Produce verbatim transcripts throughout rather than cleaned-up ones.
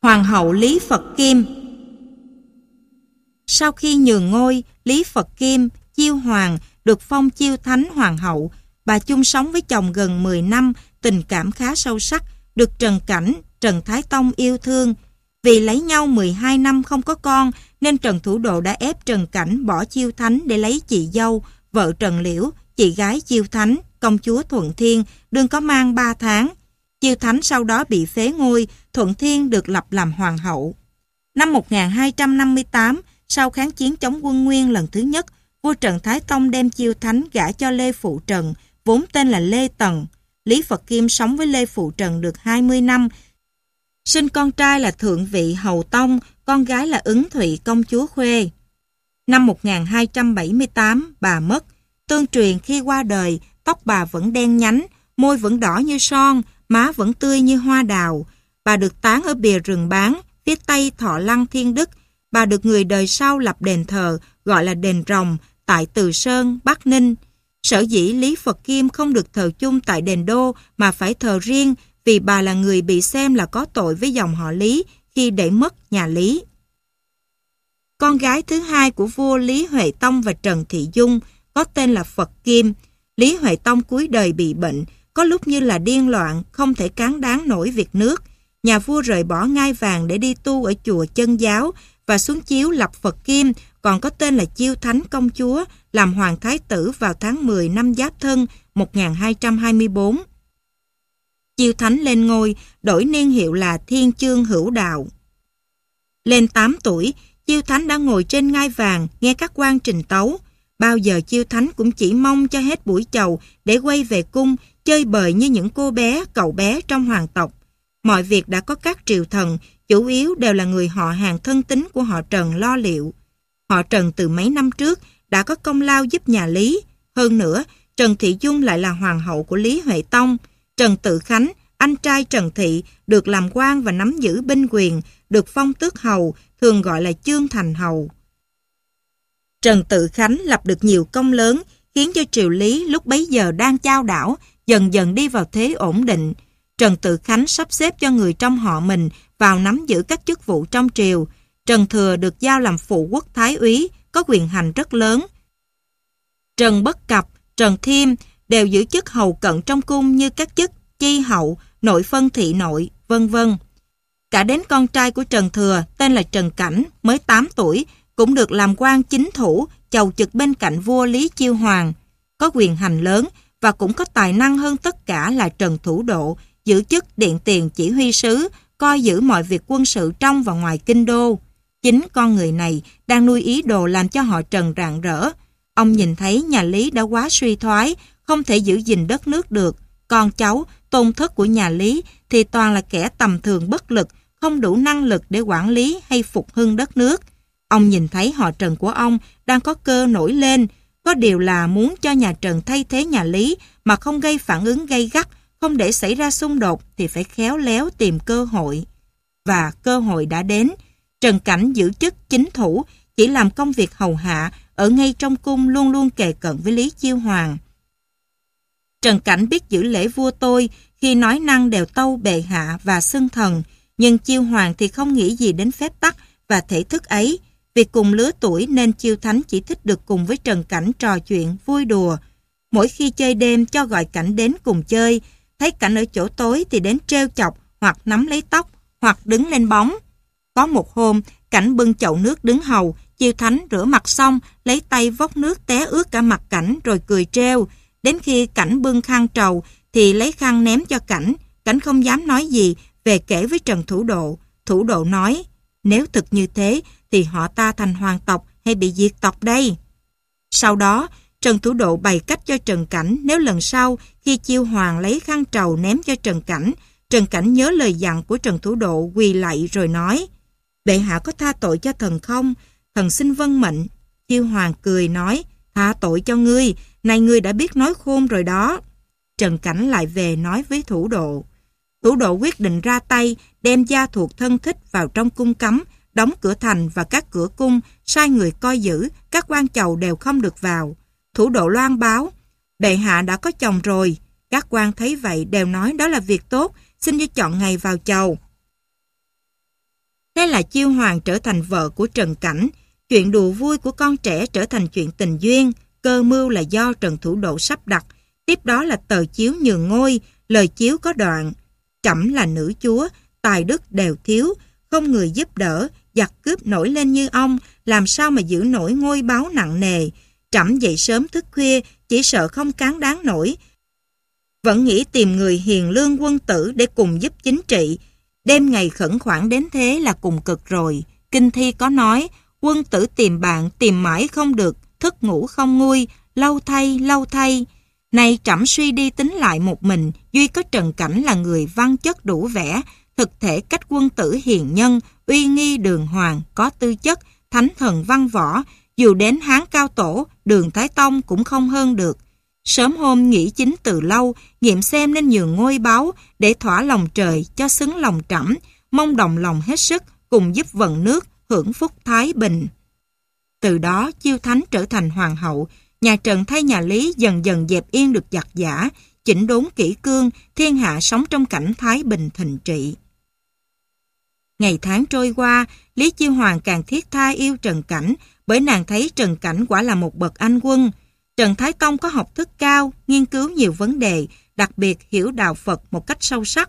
Hoàng hậu Lý Phật Kim. Sau khi nhường ngôi, Lý Phật Kim, chiêu hoàng, được phong chiêu thánh hoàng hậu. Bà chung sống với chồng gần mười năm, tình cảm khá sâu sắc, được Trần Cảnh, Trần Thái Tông yêu thương. Vì lấy nhau mười hai năm không có con, nên Trần Thủ Độ đã ép Trần Cảnh bỏ chiêu thánh để lấy chị dâu, vợ Trần Liễu, chị gái chiêu thánh, công chúa Thuận Thiên, đương có mang ba tháng. Chiêu thánh sau đó bị phế ngôi, Thuận Thiên được lập làm hoàng hậu. Năm một nghìn hai trăm năm mươi tám, sau kháng chiến chống quân Nguyên lần thứ nhất, vua Trần Thái Tông đem chiêu thánh gả cho Lê Phụ Trần, vốn tên là Lê Tần. Lý Phật Kim sống với Lê Phụ Trần được hai mươi năm, sinh con trai là Thượng Vị Hầu Tông, con gái là Ứng Thụy công chúa Khuê. Năm một nghìn hai trăm bảy mươi tám, bà mất. Tương truyền khi qua đời, tóc bà vẫn đen nhánh, môi vẫn đỏ như son, má vẫn tươi như hoa đào. Bà được táng ở bìa rừng Bán, phía tây Thọ Lăng Thiên Đức. Bà được người đời sau lập đền thờ, gọi là đền Rồng, tại Từ Sơn, Bắc Ninh. Sở dĩ Lý Phật Kim không được thờ chung tại đền Đô mà phải thờ riêng, vì bà là người bị xem là có tội với dòng họ Lý khi để mất nhà Lý. Con gái thứ hai của vua Lý Huệ Tông và Trần Thị Dung có tên là Phật Kim. Lý Huệ Tông cuối đời bị bệnh, có lúc như là điên loạn, không thể cán đáng nổi việc nước. Nhà vua rời bỏ ngai vàng để đi tu ở chùa Chân Giáo và xuống chiếu lập Phật Kim, còn có tên là Chiêu Thánh Công Chúa, làm hoàng thái tử vào tháng mười năm Giáp Thân một nghìn hai trăm hai mươi tư. Chiêu Thánh lên ngôi, đổi niên hiệu là Thiên Chương Hữu Đạo. Lên tám tuổi, Chiêu Thánh đã ngồi trên ngai vàng nghe các quan trình tấu. Bao giờ Chiêu Thánh cũng chỉ mong cho hết buổi chầu để quay về cung, chơi bời như những cô bé, cậu bé trong hoàng tộc. Mọi việc đã có các triều thần, chủ yếu đều là người họ hàng thân tín của họ Trần lo liệu. Họ Trần từ mấy năm trước đã có công lao giúp nhà Lý. Hơn nữa, Trần Thị Dung lại là hoàng hậu của Lý Huệ Tông. Trần Tự Khánh, anh trai Trần Thị, được làm quan và nắm giữ binh quyền, được phong tước hầu, thường gọi là Chương Thành Hầu. Trần Tự Khánh lập được nhiều công lớn, khiến cho triều Lý lúc bấy giờ đang chao đảo, dần dần đi vào thế ổn định. Trần Tự Khánh sắp xếp cho người trong họ mình vào nắm giữ các chức vụ trong triều. Trần Thừa được giao làm phụ quốc thái úy, có quyền hành rất lớn. Trần Bất Cập, Trần Thiêm đều giữ chức hầu cận trong cung như các chức chi hậu, nội phân thị nội, vân vân. Cả đến con trai của Trần Thừa, tên là Trần Cảnh, mới tám tuổi, cũng được làm quan chính thủ, chầu trực bên cạnh vua Lý Chiêu Hoàng. Có quyền hành lớn và cũng có tài năng hơn tất cả là Trần Thủ Độ, giữ chức điện tiền chỉ huy sứ, coi giữ mọi việc quân sự trong và ngoài kinh đô. Chính con người này đang nuôi ý đồ làm cho họ Trần rạng rỡ. Ông nhìn thấy nhà Lý đã quá suy thoái, không thể giữ gìn đất nước được. Con cháu, tôn thất của nhà Lý thì toàn là kẻ tầm thường bất lực, không đủ năng lực để quản lý hay phục hưng đất nước. Ông nhìn thấy họ Trần của ông đang có cơ nổi lên, có điều là muốn cho nhà Trần thay thế nhà Lý mà không gây phản ứng gay gắt, không để xảy ra xung đột thì phải khéo léo tìm cơ hội. Và cơ hội đã đến. Trần Cảnh giữ chức chính thủ, chỉ làm công việc hầu hạ, ở ngay trong cung luôn luôn kề cận với Lý Chiêu Hoàng. Trần Cảnh biết giữ lễ vua tôi, khi nói năng đều tâu bệ hạ và xưng thần, nhưng Chiêu Hoàng thì không nghĩ gì đến phép tắc và thể thức ấy. Vì cùng lứa tuổi nên Chiêu Thánh chỉ thích được cùng với Trần Cảnh trò chuyện, vui đùa. Mỗi khi chơi đêm cho gọi Cảnh đến cùng chơi, thấy Cảnh ở chỗ tối thì đến trêu chọc, hoặc nắm lấy tóc, hoặc đứng lên bóng. Có một hôm, Cảnh bưng chậu nước đứng hầu, Chiêu Thánh rửa mặt xong, lấy tay vốc nước té ướt cả mặt Cảnh rồi cười trêu. Đến khi Cảnh bưng khăn trầu thì lấy khăn ném cho Cảnh. Cảnh không dám nói gì, về kể với Trần Thủ Độ. Thủ Độ nói, nếu thực như thế thì họ ta thành hoàng tộc hay bị diệt tộc đây? Sau đó, Trần Thủ Độ bày cách cho Trần Cảnh, nếu lần sau khi Chiêu Hoàng lấy khăn trầu ném cho Trần Cảnh, Trần Cảnh nhớ lời dặn của Trần Thủ Độ, quỳ lạy rồi nói, bệ hạ có tha tội cho thần không? Thần xin vâng mệnh. Chiêu Hoàng cười nói, tha tội cho ngươi, này ngươi đã biết nói khôn rồi đó. Trần Cảnh lại về nói với Thủ Độ. Thủ Độ quyết định ra tay, đem gia thuộc thân thích vào trong cung cấm, đóng cửa thành và các cửa cung, sai người coi giữ, các quan chầu đều không được vào. Thủ Độ loan báo, bệ hạ đã có chồng rồi. Các quan thấy vậy đều nói đó là việc tốt, xin cho chọn ngày vào chầu. Thế là Chiêu Hoàng trở thành vợ của Trần Cảnh, chuyện đùa vui của con trẻ trở thành chuyện tình duyên, cơ mưu là do Trần Thủ Độ sắp đặt. Tiếp đó là tờ chiếu nhường ngôi, lời chiếu có đoạn: trẫm là nữ chúa, tài đức đều thiếu, không người giúp đỡ, giặc cướp nổi lên như ông, làm sao mà giữ nổi ngôi báu nặng nề. Trẫm dậy sớm thức khuya, chỉ sợ không cán đáng nổi. Vẫn nghĩ tìm người hiền lương quân tử để cùng giúp chính trị. Đêm ngày khẩn khoản đến thế là cùng cực rồi. Kinh thi có nói, quân tử tìm bạn, tìm mãi không được, thức ngủ không nguôi, lâu thay, lâu thay. Này trẫm suy đi tính lại một mình, duy có Trần Cảnh là người văn chất đủ vẻ, thực thể cách quân tử hiền nhân, uy nghi đường hoàng, có tư chất, thánh thần văn võ, dù đến Hán Cao Tổ, Đường Thái Tông cũng không hơn được. Sớm hôm nghĩ chính từ lâu, nghiệm xem nên nhường ngôi báu để thỏa lòng trời cho xứng lòng trẫm, mong đồng lòng hết sức cùng giúp vận nước hưởng phúc thái bình. Từ đó Chiêu Thánh trở thành hoàng hậu, nhà Trần thay nhà Lý dần dần dẹp yên được giặc giã, chỉnh đốn kỷ cương, thiên hạ sống trong cảnh thái bình thịnh trị. Ngày tháng trôi qua, Lý Chiêu Hoàng càng thiết tha yêu Trần Cảnh, bởi nàng thấy Trần Cảnh quả là một bậc anh quân. Trần Thái Tông có học thức cao, nghiên cứu nhiều vấn đề, đặc biệt hiểu đạo Phật một cách sâu sắc.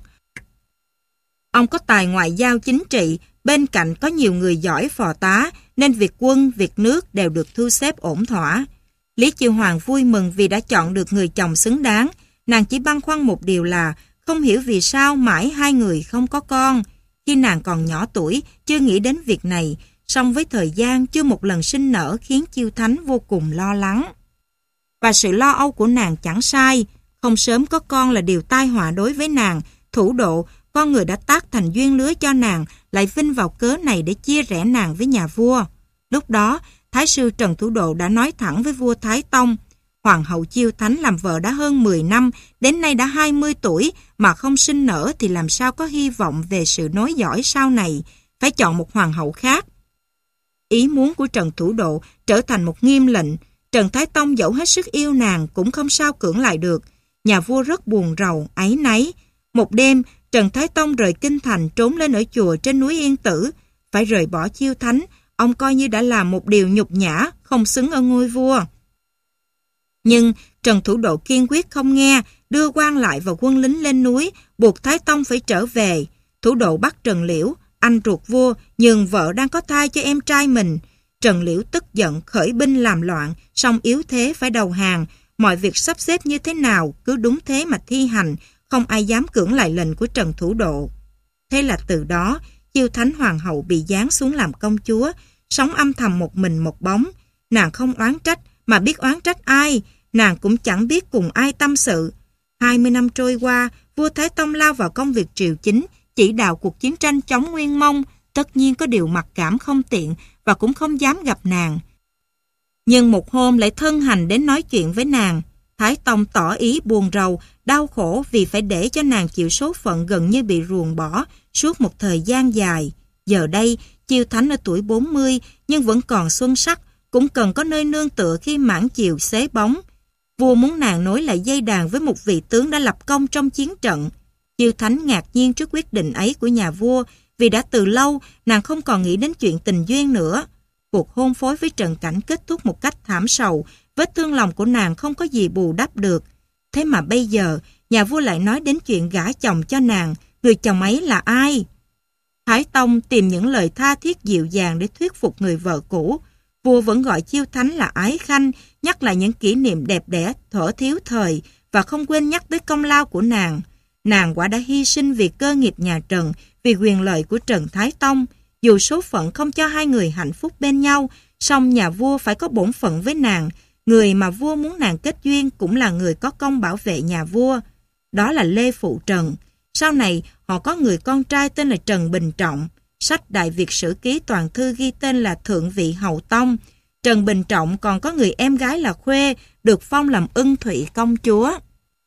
Ông có tài ngoại giao chính trị, bên cạnh có nhiều người giỏi phò tá, nên việc quân, việc nước đều được thu xếp ổn thỏa. Lý Chiêu Hoàng vui mừng vì đã chọn được người chồng xứng đáng. Nàng chỉ băn khoăn một điều là không hiểu vì sao mãi hai người không có con. Khi nàng còn nhỏ tuổi, chưa nghĩ đến việc này, song với thời gian chưa một lần sinh nở khiến Chiêu Thánh vô cùng lo lắng. Và sự lo âu của nàng chẳng sai, không sớm có con là điều tai họa đối với nàng. Thủ Độ, con người đã tác thành duyên lứa cho nàng, lại vinh vào cớ này để chia rẽ nàng với nhà vua. Lúc đó, Thái sư Trần Thủ Độ đã nói thẳng với vua Thái Tông: Hoàng hậu Chiêu Thánh làm vợ đã hơn mười năm, đến nay đã hai mươi tuổi, mà không sinh nở thì làm sao có hy vọng về sự nối dõi sau này, phải chọn một hoàng hậu khác. Ý muốn của Trần Thủ Độ trở thành một nghiêm lệnh. Trần Thái Tông dẫu hết sức yêu nàng cũng không sao cưỡng lại được. Nhà vua rất buồn rầu, áy náy. Một đêm, Trần Thái Tông rời kinh thành trốn lên ở chùa trên núi Yên Tử. Phải rời bỏ Chiêu Thánh, ông coi như đã làm một điều nhục nhã, không xứng ở ngôi vua. Nhưng Trần Thủ Độ kiên quyết không nghe, đưa quan lại và quân lính lên núi, buộc Thái Tông phải trở về. Thủ Độ bắt Trần Liễu, anh ruột vua, nhường vợ đang có thai cho em trai mình. Trần Liễu tức giận khởi binh làm loạn, song yếu thế phải đầu hàng. Mọi việc sắp xếp như thế nào cứ đúng thế mà thi hành, không ai dám cưỡng lại lệnh của Trần Thủ Độ. Thế là từ đó, Chiêu Thánh hoàng hậu bị giáng xuống làm công chúa, sống âm thầm một mình một bóng. Nàng không oán trách, mà biết oán trách ai, nàng cũng chẳng biết cùng ai tâm sự. Hai mươi năm trôi qua, vua Thái Tông lao vào công việc triều chính, chỉ đạo cuộc chiến tranh chống Nguyên Mông, tất nhiên có điều mặc cảm không tiện và cũng không dám gặp nàng. Nhưng một hôm lại thân hành đến nói chuyện với nàng. Thái Tông tỏ ý buồn rầu, đau khổ vì phải để cho nàng chịu số phận gần như bị ruồng bỏ suốt một thời gian dài. Giờ đây, Chiêu Thánh ở tuổi bốn mươi nhưng vẫn còn xuân sắc, cũng cần có nơi nương tựa khi mãn chiều xế bóng. Vua muốn nàng nối lại dây đàn với một vị tướng đã lập công trong chiến trận. Chiêu Thánh ngạc nhiên trước quyết định ấy của nhà vua, vì đã từ lâu nàng không còn nghĩ đến chuyện tình duyên nữa. Cuộc hôn phối với Trần Cảnh kết thúc một cách thảm sầu, vết thương lòng của nàng không có gì bù đắp được. Thế mà bây giờ, nhà vua lại nói đến chuyện gả chồng cho nàng, người chồng ấy là ai? Thái Tông tìm những lời tha thiết dịu dàng để thuyết phục người vợ cũ. Vua vẫn gọi Chiêu Thánh là ái khanh, nhắc lại những kỷ niệm đẹp đẽ thuở thiếu thời và không quên nhắc tới công lao của nàng. Nàng quả đã hy sinh vì cơ nghiệp nhà Trần, vì quyền lợi của Trần Thái Tông. Dù số phận không cho hai người hạnh phúc bên nhau, song nhà vua phải có bổn phận với nàng. Người mà vua muốn nàng kết duyên cũng là người có công bảo vệ nhà vua. Đó là Lê Phụ Trần. Sau này, họ có người con trai tên là Trần Bình Trọng. Sách Đại Việt Sử Ký Toàn Thư ghi tên là Thượng Vị Hầu Tông. Trần Bình Trọng còn có người em gái là Khuê, được phong làm Ưng Thụy công chúa.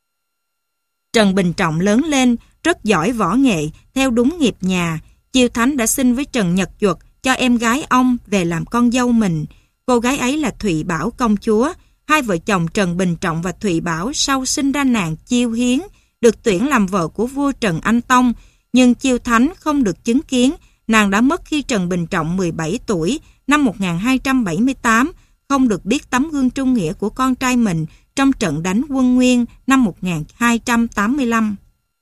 Trần Bình Trọng lớn lên, rất giỏi võ nghệ, theo đúng nghiệp nhà. Chiêu Thánh đã xin với Trần Nhật Duật cho em gái ông về làm con dâu mình. Cô gái ấy là Thụy Bảo công chúa. Hai vợ chồng Trần Bình Trọng và Thụy Bảo sau sinh ra nàng Chiêu Hiến, được tuyển làm vợ của vua Trần Anh Tông. Nhưng Chiêu Thánh không được chứng kiến, Nàng đã mất khi Trần Bình Trọng mười bảy tuổi năm một nghìn hai trăm bảy mươi tám, không được biết tấm gương trung nghĩa của con trai mình trong trận đánh Quân Nguyên năm một nghìn hai trăm tám mươi lăm.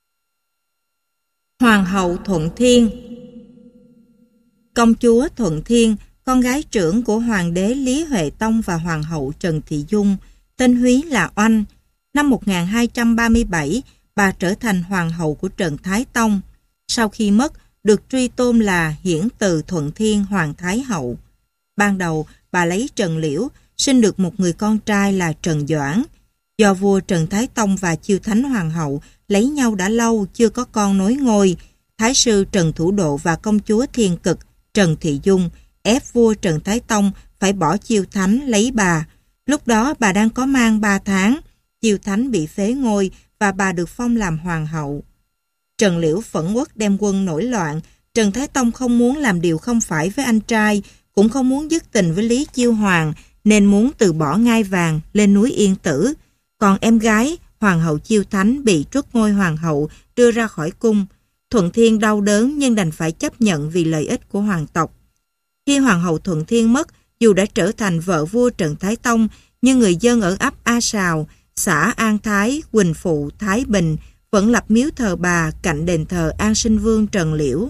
Hoàng hậu Thuận Thiên. Công chúa Thuận Thiên, con gái trưởng của Hoàng đế Lý Huệ Tông và Hoàng hậu Trần Thị Dung, tên húy là Oanh. Năm một nghìn hai trăm ba mươi bảy, bà trở thành Hoàng hậu của Trần Thái Tông. Sau khi mất, được truy tôn là Hiển Từ Thuận Thiên Hoàng Thái Hậu. Ban đầu, bà lấy Trần Liễu, sinh được một người con trai là Trần Doãn. Do vua Trần Thái Tông và Chiêu Thánh Hoàng hậu lấy nhau đã lâu chưa có con nối ngôi, Thái sư Trần Thủ Độ và công chúa Thiên Cực Trần Thị Dung ép vua Trần Thái Tông phải bỏ Chiêu Thánh lấy bà. Lúc đó bà đang có mang ba tháng, Chiêu Thánh bị phế ngôi và bà được phong làm hoàng hậu. Trần Liễu phẫn uất đem quân nổi loạn. Trần Thái Tông không muốn làm điều không phải với anh trai, cũng không muốn dứt tình với Lý Chiêu Hoàng, nên muốn từ bỏ ngai vàng lên núi Yên Tử. Còn em gái, Hoàng hậu Chiêu Thánh bị truất ngôi hoàng hậu đưa ra khỏi cung. Thuận Thiên đau đớn nhưng đành phải chấp nhận vì lợi ích của hoàng tộc. Khi Hoàng hậu Thuận Thiên mất, dù đã trở thành vợ vua Trần Thái Tông, nhưng người dân ở ấp A Sào, xã An Thái, Quỳnh Phụ, Thái Bình vẫn lập miếu thờ bà cạnh đền thờ An Sinh Vương Trần Liễu.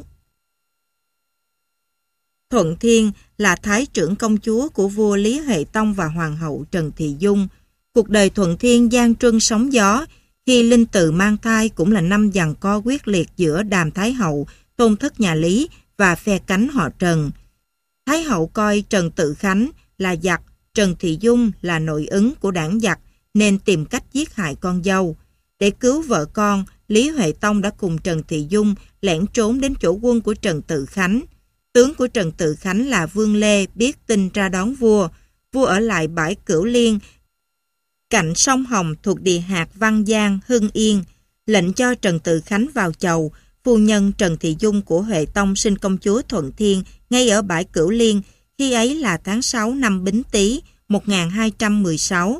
Thuận Thiên là thái trưởng công chúa của vua Lý Huệ Tông và Hoàng hậu Trần Thị Dung. Cuộc đời Thuận Thiên gian truân sóng gió. Khi Linh Từ mang thai cũng là năm giằng co quyết liệt giữa Đàm Thái hậu, tôn thất nhà Lý và phe cánh họ Trần. Thái hậu coi Trần Tự Khánh là giặc, Trần Thị Dung là nội ứng của đảng giặc, nên tìm cách giết hại con dâu. Để cứu vợ con, Lý Huệ Tông đã cùng Trần Thị Dung lẻn trốn đến chỗ quân của Trần Tự Khánh. Tướng của Trần Tự Khánh là Vương Lê biết tin ra đón vua. Vua ở lại bãi Cửu Liên, cạnh sông Hồng thuộc địa hạt Văn Giang, Hưng Yên, lệnh cho Trần Tự Khánh vào chầu. Phu nhân Trần Thị Dung của Huệ Tông sinh công chúa Thuận Thiên ngay ở bãi Cửu Liên, khi ấy là tháng sáu năm Bính Tý một nghìn hai trăm mười sáu.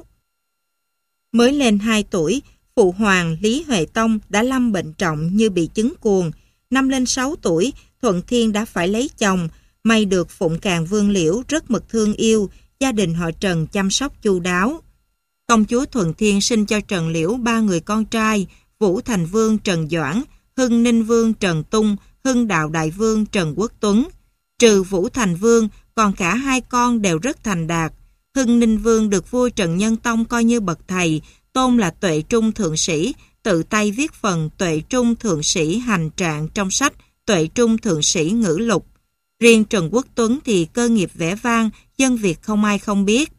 Mới lên hai tuổi, phụ hoàng Lý Huệ Tông đã lâm bệnh trọng như bị chứng cuồng. Năm lên sáu tuổi, Thuận Thiên đã phải lấy chồng. May được Phụng Càn Vương Liễu rất mực thương yêu, gia đình họ Trần chăm sóc chu đáo. Công chúa Thuận Thiên sinh cho Trần Liễu ba người con trai: Vũ Thành Vương Trần Doãn, Hưng Ninh Vương Trần Tung, Hưng Đạo Đại Vương Trần Quốc Tuấn. Trừ Vũ Thành Vương, còn cả hai con đều rất thành đạt. Hưng Ninh Vương được vua Trần Nhân Tông coi như bậc thầy, tôn là Tuệ Trung Thượng Sĩ, tự tay viết phần Tuệ Trung Thượng Sĩ hành trạng trong sách Tuệ Trung Thượng Sĩ ngữ lục. Riêng Trần Quốc Tuấn thì cơ nghiệp vẻ vang, dân Việt không ai không biết.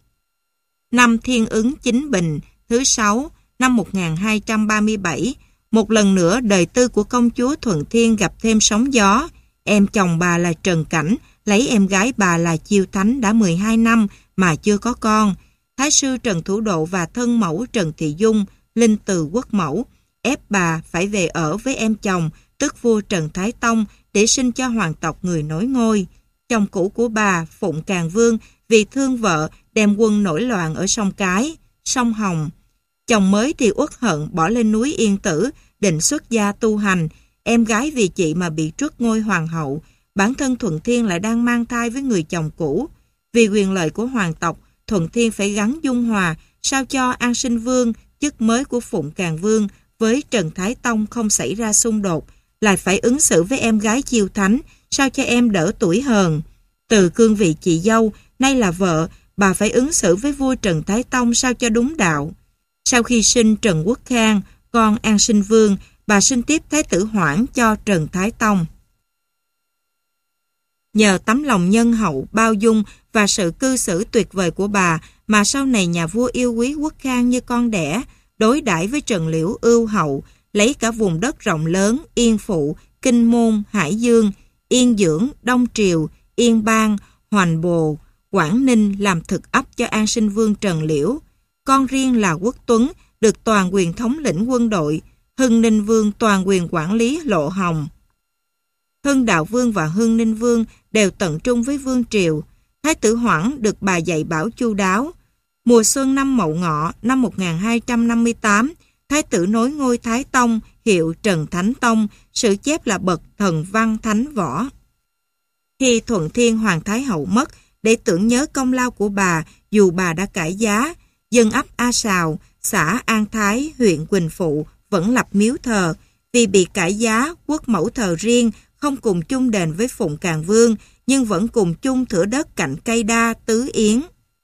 Năm Thiên Ứng Chính Bình, thứ sáu, năm một nghìn hai trăm ba mươi bảy, một lần nữa đời tư của công chúa Thuận Thiên gặp thêm sóng gió. Em chồng bà là Trần Cảnh, lấy em gái bà là Chiêu Thánh đã mười hai năm mà chưa có con. Thái sư Trần Thủ Độ và thân mẫu Trần Thị Dung, Linh Từ quốc mẫu, ép bà phải về ở với em chồng, tức vua Trần Thái Tông, để sinh cho hoàng tộc người nối ngôi. Chồng cũ của bà, Phụng Càn Vương, vì thương vợ, đem quân nổi loạn ở sông Cái, sông Hồng. Chồng mới thì uất hận bỏ lên núi Yên Tử, định xuất gia tu hành. Em gái vì chị mà bị truất ngôi hoàng hậu. Bản thân Thuận Thiên lại đang mang thai với người chồng cũ. Vì quyền lợi của hoàng tộc, Thuận Thiên phải gắn dung hòa, sao cho An Sinh Vương, chức mới của Phụng Càn Vương, với Trần Thái Tông không xảy ra xung đột, lại phải ứng xử với em gái Chiêu Thánh, sao cho em đỡ tuổi hờn. Từ cương vị chị dâu, nay là vợ, bà phải ứng xử với vua Trần Thái Tông sao cho đúng đạo. Sau khi sinh Trần Quốc Khang, con An Sinh Vương, bà sinh tiếp Thái tử Hoảng cho Trần Thái Tông. Nhờ tấm lòng nhân hậu, bao dung và sự cư xử tuyệt vời của bà mà sau này nhà vua yêu quý Quốc Khang như con đẻ, đối đãi với Trần Liễu ưu hậu, lấy cả vùng đất rộng lớn Yên Phụ, Kinh Môn, Hải Dương, Yên Dưỡng, Đông Triều, Yên Bang, Hoành Bồ, Quảng Ninh làm thực ấp cho An Sinh Vương Trần Liễu. Con riêng là Quốc Tuấn được toàn quyền thống lĩnh quân đội, Hưng Ninh Vương toàn quyền quản lý Lộ Hồng. Hưng Đạo Vương và Hưng Ninh Vương đều tận trung với vương triều. Thái tử Hoảng được bà dạy bảo chu đáo. Mùa xuân năm Mậu Ngọ năm một nghìn hai trăm năm mươi tám, Thái tử nối ngôi Thái Tông, hiệu Trần Thánh Tông, sử chép là bậc thần văn thánh võ. Khi Thuận Thiên Hoàng Thái Hậu mất, để tưởng nhớ công lao của bà, dù bà đã cải giá, dân ấp A Sào, xã An Thái, huyện Quỳnh Phụ vẫn lập miếu thờ. Vì bị cải giá, quốc mẫu thờ riêng, không cùng chung đền với Phụng Càn Vương, nhưng vẫn cùng chung thửa đất cạnh Cây Đa, Tứ Yến.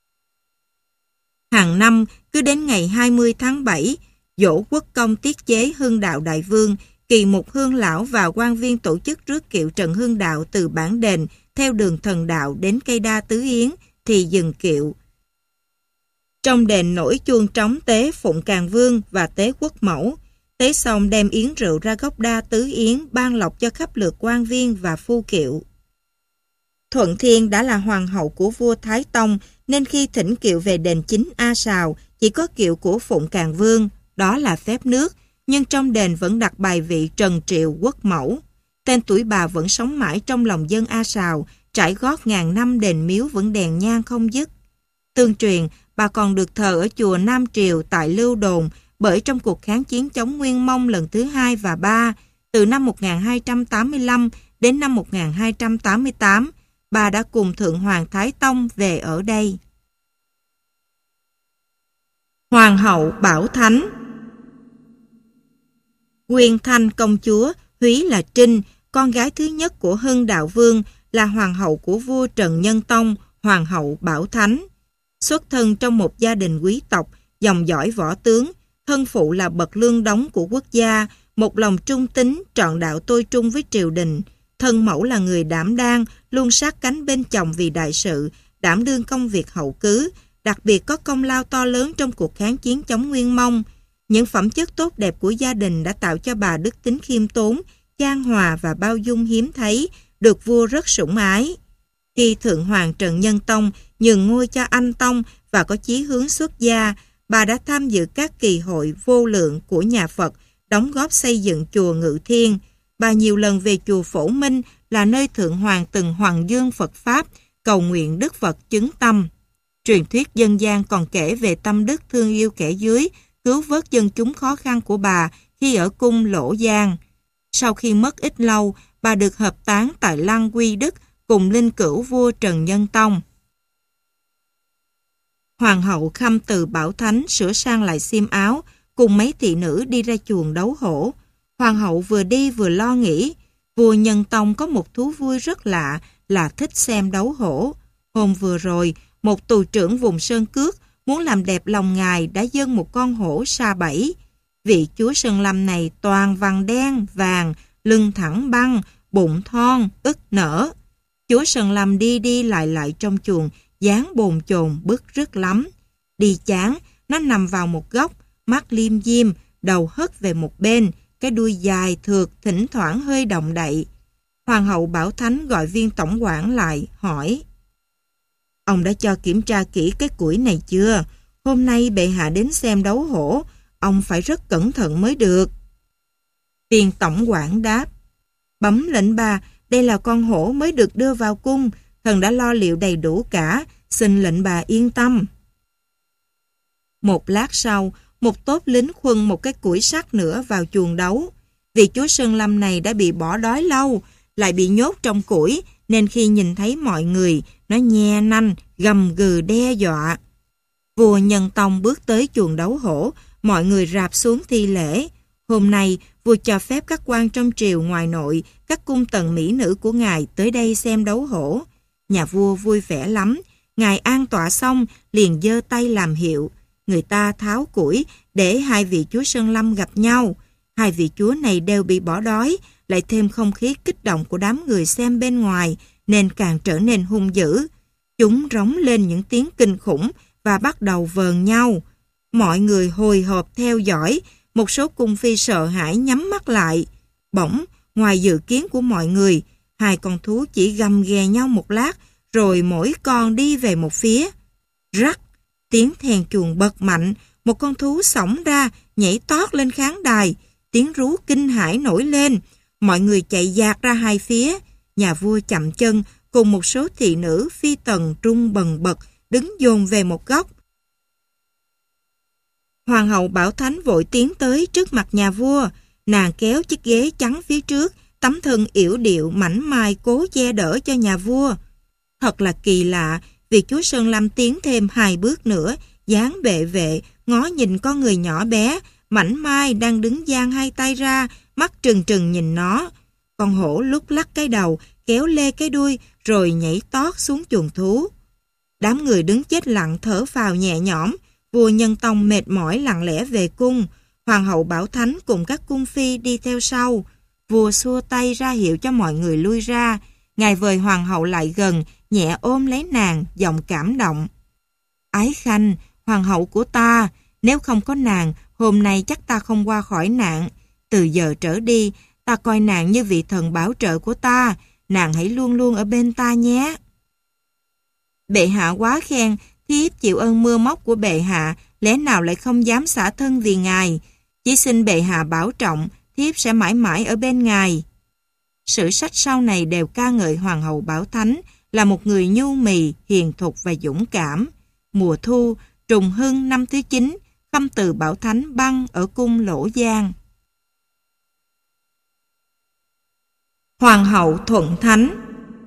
Hàng năm, cứ đến ngày hai mươi tháng bảy, dỗ quốc công tiết chế Hưng Đạo Đại Vương, kỳ mục Hương Lão và quan viên tổ chức rước kiệu Trần Hưng Đạo từ bản đền theo đường Thần Đạo đến Cây Đa Tứ Yến thì dừng kiệu. Trong đền nổi chuông trống tế Phụng Càn Vương và tế quốc mẫu. Tế xong đem yến rượu ra gốc Đa Tứ Yến ban lộc cho khắp lượt quan viên và phu kiệu. Thuận Thiên đã là hoàng hậu của vua Thái Tông nên khi thỉnh kiệu về đền chính A Sào chỉ có kiệu của Phụng Càn Vương, đó là phép nước, nhưng trong đền vẫn đặt bài vị Trần Triệu quốc mẫu. Tên tuổi bà vẫn sống mãi trong lòng dân A Sào, trải gót ngàn năm đền miếu vẫn đèn nhang không dứt. Tương truyền, bà còn được thờ ở chùa Nam Triều tại Lưu Đồn, bởi trong cuộc kháng chiến chống Nguyên Mông lần thứ hai và ba, từ năm một nghìn hai trăm tám mươi lăm đến năm một nghìn hai trăm tám mươi tám, bà đã cùng Thượng Hoàng Thái Tông về ở đây. Hoàng hậu Bảo Thánh. Nguyên Thanh công chúa, húy là Trinh, con gái thứ nhất của Hưng Đạo Vương, là hoàng hậu của vua Trần Nhân Tông, Hoàng hậu Bảo Thánh. Xuất thân trong một gia đình quý tộc, dòng dõi võ tướng, thân phụ là bậc lương đống của quốc gia, một lòng trung tín, trọn đạo tôi trung với triều đình. Thân mẫu là người đảm đang, luôn sát cánh bên chồng vì đại sự, đảm đương công việc hậu cứ, đặc biệt có công lao to lớn trong cuộc kháng chiến chống Nguyên Mông. Những phẩm chất tốt đẹp của gia đình đã tạo cho bà đức tính khiêm tốn, chan hòa và bao dung hiếm thấy, được vua rất sủng ái. Khi Thượng Hoàng Trần Nhân Tông nhường ngôi cho anh Tông và có chí hướng xuất gia, bà đã tham dự các kỳ hội vô lượng của nhà Phật, đóng góp xây dựng chùa Ngự Thiên. Bà nhiều lần về chùa Phổ Minh là nơi Thượng Hoàng từng hoằng dương Phật Pháp, cầu nguyện Đức Phật chứng tâm. Truyền thuyết dân gian còn kể về tâm đức thương yêu kẻ dưới, cứu vớt dân chúng khó khăn của bà khi ở cung Lỗ Giang. Sau khi mất ít lâu, bà được hợp táng tại Lăng Quy Đức cùng linh cữu vua Trần Nhân Tông. Hoàng hậu Khâm Từ Bảo Thánh sửa sang lại xiêm áo, cùng mấy thị nữ đi ra chuồng đấu hổ. Hoàng hậu vừa đi vừa lo nghĩ, vua Nhân Tông có một thú vui rất lạ là thích xem đấu hổ. Hôm vừa rồi, một tù trưởng vùng Sơn Cước muốn làm đẹp lòng ngài đã dâng một con hổ sa bẫy. Vị chúa Sơn Lâm này toàn vằn đen, vàng, lưng thẳng băng, bụng thon, ức nở. Chúa Sơn Lâm đi đi lại lại trong chuồng, dáng bồn chồn bức rứt lắm. Đi chán, nó nằm vào một góc, mắt liêm diêm, đầu hất về một bên, cái đuôi dài thượt thỉnh thoảng hơi động đậy. Hoàng hậu Bảo Thánh gọi viên tổng quản lại, hỏi: Ông đã cho kiểm tra kỹ cái củi này chưa? Hôm nay bệ hạ đến xem đấu hổ, ông phải rất cẩn thận mới được. Viên tổng quản đáp: Bẩm lệnh bà, đây là con hổ mới được đưa vào cung, thần đã lo liệu đầy đủ cả, xin lệnh bà yên tâm. Một lát sau, một tốp lính khuân một cái củi sắt nữa vào chuồng đấu. Vì chúa Sơn Lâm này đã bị bỏ đói lâu, lại bị nhốt trong củi, nên khi nhìn thấy mọi người, nó nhe nanh, gầm gừ đe dọa. Vua Nhân Tông bước tới chuồng đấu hổ, mọi người rạp xuống thi lễ. Hôm nay, vua cho phép các quan trong triều ngoài nội, các cung tần mỹ nữ của ngài tới đây xem đấu hổ. Nhà vua vui vẻ lắm, ngài an tọa xong, liền giơ tay làm hiệu. Người ta tháo củi để hai vị chúa Sơn Lâm gặp nhau. Hai vị chúa này đều bị bỏ đói, lại thêm không khí kích động của đám người xem bên ngoài, nên càng trở nên hung dữ. Chúng rống lên những tiếng kinh khủng và bắt đầu vờn nhau. Mọi người hồi hộp theo dõi, một số cung phi sợ hãi nhắm mắt lại. Bỗng, ngoài dự kiến của mọi người, hai con thú chỉ gầm ghè nhau một lát, rồi mỗi con đi về một phía. Rắc, tiếng thèn chuồng bật mạnh, một con thú xổng ra, nhảy tót lên khán đài. Tiếng rú kinh hãi nổi lên, mọi người chạy dạt ra hai phía. Nhà vua chậm chân cùng một số thị nữ phi tần trung bần bật đứng dồn về một góc. Hoàng hậu Bảo Thánh vội tiến tới trước mặt nhà vua, nàng kéo chiếc ghế chắn phía trước, tấm thân yểu điệu mảnh mai cố che đỡ cho nhà vua. Thật là kỳ lạ, vì chúa Sơn Lâm tiến thêm hai bước nữa, dáng bệ vệ, ngó nhìn con người nhỏ bé, mảnh mai đang đứng dang hai tay ra, mắt trừng trừng nhìn nó. Con hổ lúc lắc cái đầu, kéo lê cái đuôi, rồi nhảy tót xuống chuồng thú. Đám người đứng chết lặng thở phào nhẹ nhõm, vua Nhân Tông mệt mỏi lặng lẽ về cung, hoàng hậu Bảo Thánh cùng các cung phi đi theo sau. Vua xua tay ra hiệu cho mọi người lui ra, ngài vời hoàng hậu lại gần, nhẹ ôm lấy nàng, giọng cảm động. Ái Khanh, hoàng hậu của ta, nếu không có nàng, hôm nay chắc ta không qua khỏi nạn. Từ giờ trở đi, ta coi nàng như vị thần bảo trợ của ta, nàng hãy luôn luôn ở bên ta nhé. Bệ hạ quá khen, thiếp chịu ơn mưa móc của bệ hạ, lẽ nào lại không dám xả thân vì ngài. Chỉ xin bệ hạ bảo trọng, thiếp sẽ mãi mãi ở bên ngài. Sử sách sau này đều ca ngợi hoàng hậu Bảo Thánh là một người nhu mì, hiền thục và dũng cảm. Mùa thu, trùng hưng năm thứ chín, khâm từ Bảo Thánh băng ở cung Lỗ Giang. Hoàng hậu Thuận Thánh.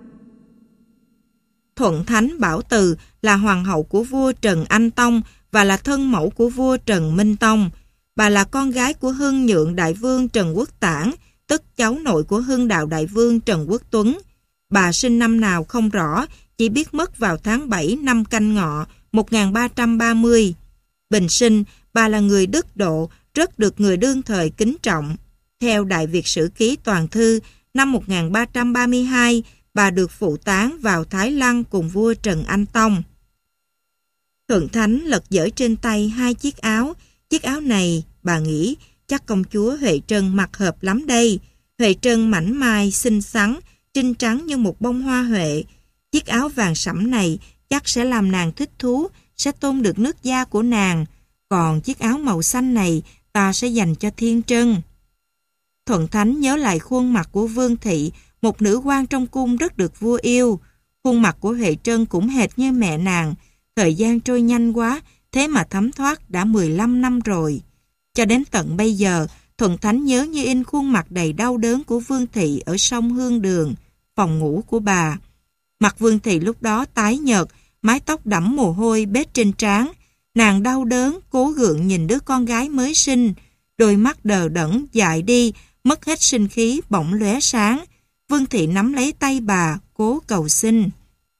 Thuận Thánh Bảo Từ là hoàng hậu của vua Trần Anh Tông và là thân mẫu của vua Trần Minh Tông. Bà là con gái của Hưng Nhượng Đại Vương Trần Quốc Tản, tức cháu nội của Hưng Đạo Đại Vương Trần Quốc Tuấn. Bà sinh năm nào không rõ, chỉ biết mất vào tháng bảy năm Canh Ngọ một nghìn ba trăm ba mươi. Bình sinh, bà là người đức độ, rất được người đương thời kính trọng. Theo Đại Việt Sử Ký Toàn Thư, năm một nghìn ba trăm ba mươi hai, bà được phụ táng vào Thái Lăng cùng vua Trần Anh Tông. Thuận Thánh lật dở trên tay hai chiếc áo. Chiếc áo này, bà nghĩ, chắc công chúa Huệ Trân mặc hợp lắm đây. Huệ Trân mảnh mai, xinh xắn, trinh trắng như một bông hoa huệ. Chiếc áo vàng sẫm này chắc sẽ làm nàng thích thú, sẽ tôn được nước da của nàng. Còn chiếc áo màu xanh này ta sẽ dành cho Thiên Trân. Thuận Thánh nhớ lại khuôn mặt của Vương Thị, một nữ quan trong cung rất được vua yêu. Khuôn mặt của Huệ Trân cũng hệt như mẹ nàng. Thời gian trôi nhanh quá, thế mà thấm thoát đã mười lăm năm rồi. Cho đến tận bây giờ, Thuận Thánh nhớ như in khuôn mặt đầy đau đớn của Vương Thị ở sông Hương Đường, phòng ngủ của bà. Mặt Vương Thị lúc đó tái nhợt, mái tóc đẫm mồ hôi bết trên trán. Nàng đau đớn, cố gượng nhìn đứa con gái mới sinh. Đôi mắt đờ đẫn, dại đi, mất hết sinh khí, bỗng lóe sáng. Vương Thị nắm lấy tay bà, cố cầu xin.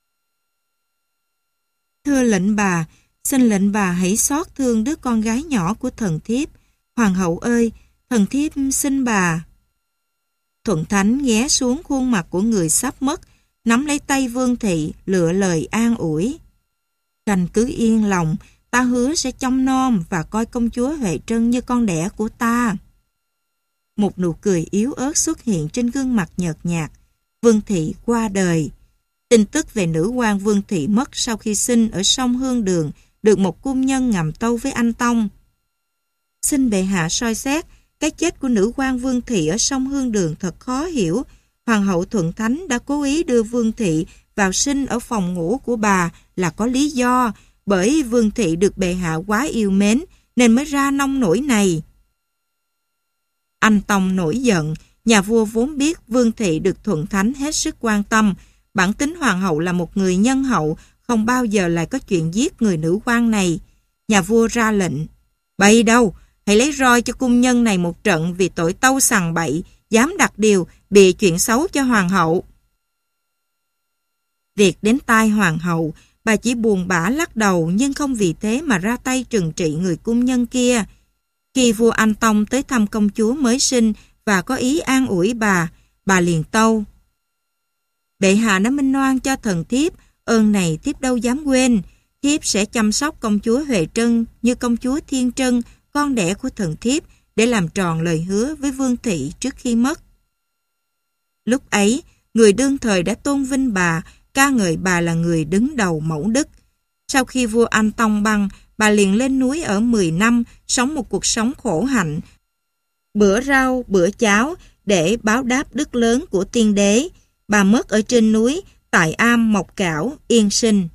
Thưa lệnh bà, xin lệnh bà hãy xót thương đứa con gái nhỏ của thần thiếp. Hoàng hậu ơi, thần thiếp xin bà. Thuận Thánh ghé xuống khuôn mặt của người sắp mất, nắm lấy tay Vương Thị, lựa lời an ủi. Khanh cứ yên lòng, ta hứa sẽ chăm nom và coi công chúa Huệ Trân như con đẻ của ta. Một nụ cười yếu ớt xuất hiện trên gương mặt nhợt nhạt. Vương Thị qua đời. Tin tức về nữ quan Vương Thị mất sau khi sinh ở sông Hương Đường được một cung nhân ngầm tâu với anh Tông. Xin bệ hạ soi xét, cái chết của nữ quan Vương Thị ở sông Hương Đường thật khó hiểu. Hoàng hậu Thuận Thánh đã cố ý đưa Vương Thị vào sinh ở phòng ngủ của bà là có lý do, bởi Vương Thị được bệ hạ quá yêu mến nên mới ra nông nổi này. Anh Tông nổi giận, nhà vua vốn biết Vương Thị được Thuận Thánh hết sức quan tâm. Bản tính hoàng hậu là một người nhân hậu, không bao giờ lại có chuyện giết người nữ quan này. Nhà vua ra lệnh, bậy đâu, hãy lấy roi cho cung nhân này một trận vì tội tâu sằng bậy, dám đặt điều, bịa chuyện xấu cho hoàng hậu. Việc đến tai hoàng hậu, bà chỉ buồn bã lắc đầu nhưng không vì thế mà ra tay trừng trị người cung nhân kia. Khi vua Anh Tông tới thăm công chúa mới sinh và có ý an ủi bà, bà liền tâu. Bệ hạ đã minh oan cho thần thiếp, ơn này thiếp đâu dám quên. Thiếp sẽ chăm sóc công chúa Huệ Trân như công chúa Thiên Trân, con đẻ của thần thiếp, để làm tròn lời hứa với Vương Thị trước khi mất. Lúc ấy, người đương thời đã tôn vinh bà, ca ngợi bà là người đứng đầu mẫu đức. Sau khi vua Anh Tông băng, bà liền lên núi ở mười năm, sống một cuộc sống khổ hạnh. Bữa rau, bữa cháo, để báo đáp đức lớn của tiên đế. Bà mất ở trên núi, tại am Mộc Cảo, Yên Sinh.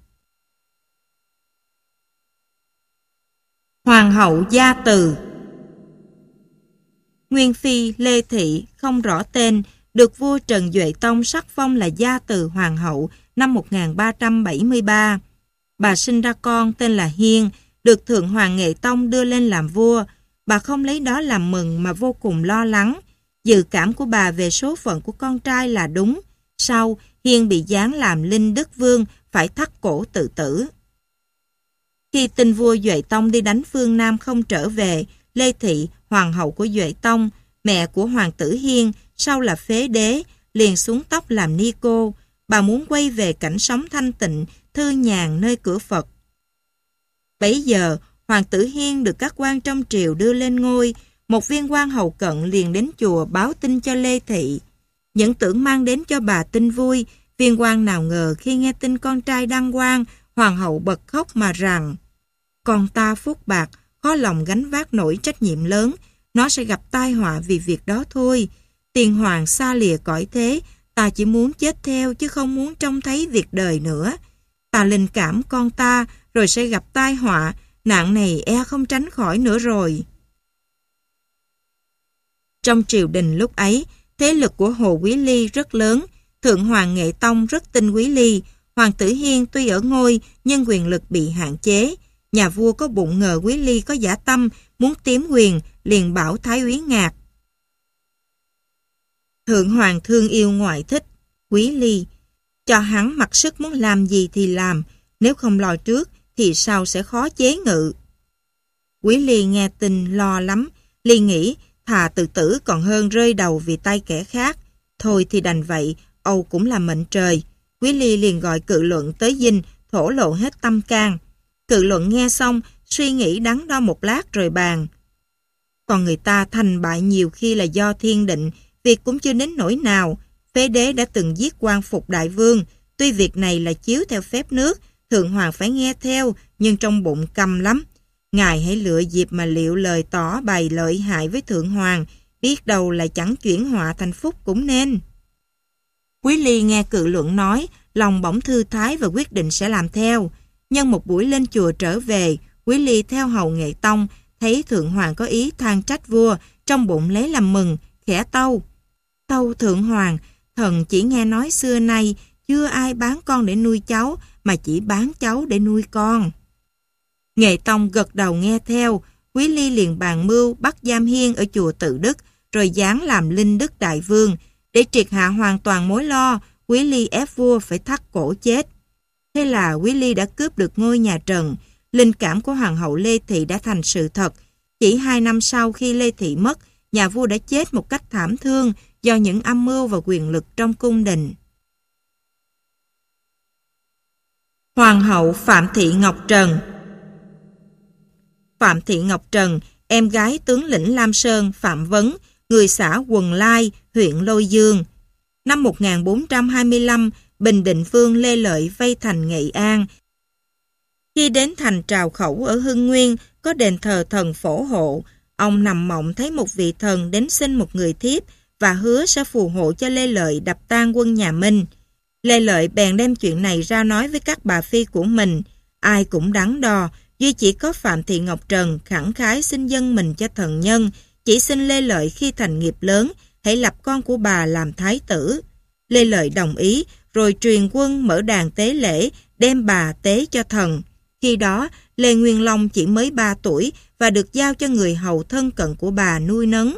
Hoàng hậu Gia Từ. Nguyên phi Lê Thị không rõ tên, được vua Trần Duệ Tông sắc phong là gia từ hoàng hậu năm một nghìn ba trăm bảy mươi ba. Bà sinh ra con tên là Hiên, được Thượng Hoàng Nghệ Tông đưa lên làm vua. Bà không lấy đó làm mừng mà vô cùng lo lắng. Dự cảm của bà về số phận của con trai là đúng. Sau, Hiên bị giáng làm Linh Đức Vương, phải thắt cổ tự tử. Khi tin vua Duệ Tông đi đánh phương Nam không trở về, Lê Thị, hoàng hậu của Duệ Tông, mẹ của hoàng tử Hiên, sau là phế đế, liền xuống tóc làm ni cô. Bà muốn quay về cảnh sống thanh tịnh, thư nhàn nơi cửa Phật. Bấy giờ, hoàng tử Hiên được các quan trong triều đưa lên ngôi. Một viên quan hầu cận liền đến chùa báo tin cho Lê Thị. Những tưởng mang đến cho bà tin vui, viên quan nào ngờ khi nghe tin con trai đăng quang, hoàng hậu bật khóc mà rằng: con ta phúc bạc, khó lòng gánh vác nổi trách nhiệm lớn, nó sẽ gặp tai họa vì việc đó thôi. Tiền hoàng xa lìa cõi thế, ta chỉ muốn chết theo chứ không muốn trông thấy việc đời nữa. Ta linh cảm con ta rồi sẽ gặp tai họa, nạn này e không tránh khỏi nữa rồi. Trong triều đình lúc ấy, thế lực của Hồ Quý Ly rất lớn. Thượng Hoàng Nghệ Tông rất tin Quý Ly. Hoàng tử Hiên tuy ở ngôi nhưng quyền lực bị hạn chế. Nhà vua có bụng ngờ Quý Ly có dã tâm, muốn tiếm quyền, liền bảo Thái úy Ngạc: Thượng Hoàng thương yêu ngoại thích Quý Ly, cho hắn mặc sức muốn làm gì thì làm, nếu không lo trước thì sau sẽ khó chế ngự. Quý Ly nghe tin lo lắm, Ly nghĩ thà tự tử còn hơn rơi đầu vì tay kẻ khác. Thôi thì đành vậy, âu cũng là mệnh trời. Quý Ly liền gọi Cự Luận tới dinh, thổ lộ hết tâm can. Cự Luận nghe xong, suy nghĩ đắn đo một lát rồi bàn: còn người ta thành bại nhiều khi là do thiên định, việc cũng chưa đến nỗi nào. Phế đế đã từng giết quan phục đại vương, tuy việc này là chiếu theo phép nước, Thượng Hoàng phải nghe theo, nhưng trong bụng căm lắm. Ngài hãy lựa dịp mà liệu lời tỏ bày lợi hại với Thượng Hoàng, biết đâu lại chẳng chuyển họa thành phúc cũng nên. Quý Ly nghe Cự Luận nói, lòng bỗng thư thái và quyết định sẽ làm theo. Nhân một buổi lên chùa trở về, Quý Ly theo hầu Nghệ Tông, thấy Thượng Hoàng có ý than trách vua, trong bụng lấy làm mừng, khẽ tâu: Tâu Thượng Hoàng, thần chỉ nghe nói xưa nay chưa ai bán con để nuôi cháu, mà chỉ bán cháu để nuôi con. Nghệ Tông gật đầu nghe theo. Quý Ly liền bàn mưu bắt giam Hiên ở chùa Tự Đức, rồi giáng làm Linh Đức Đại Vương. Để triệt hạ hoàn toàn mối lo, Quý Ly ép vua phải thắt cổ chết. Thế là Quý Ly đã cướp được ngôi nhà Trần. Linh cảm của hoàng hậu Lê Thị đã thành sự thật. Chỉ hai năm sau khi Lê Thị mất, nhà vua đã chết một cách thảm thương do những âm mưu và quyền lực trong cung đình. Hoàng hậu Phạm Thị Ngọc Trần. Phạm Thị Ngọc Trần, em gái tướng lĩnh Lam Sơn Phạm Vấn, người xã Quần Lai, huyện Lôi Dương. Năm một nghìn bốn trăm hai mươi lăm, Bình Định Vương Lê Lợi vây thành Nghệ An. Khi đến thành Trào Khẩu ở Hưng Nguyên, có đền thờ thần Phổ Hộ. Ông nằm mộng thấy một vị thần đến xin một người thiếp và hứa sẽ phù hộ cho Lê Lợi đập tan quân nhà Minh. Lê Lợi bèn đem chuyện này ra nói với các bà phi của mình. Ai cũng đắn đo, duy chỉ có Phạm Thị Ngọc Trần khẳng khái xin dâng mình cho thần nhân, chỉ xin Lê Lợi khi thành nghiệp lớn, hãy lập con của bà làm thái tử. Lê Lợi đồng ý, rồi truyền quân mở đàn tế lễ, đem bà tế cho thần. Khi đó, Lê Nguyên Long chỉ mới ba tuổi và được giao cho người hầu thân cận của bà nuôi nấng.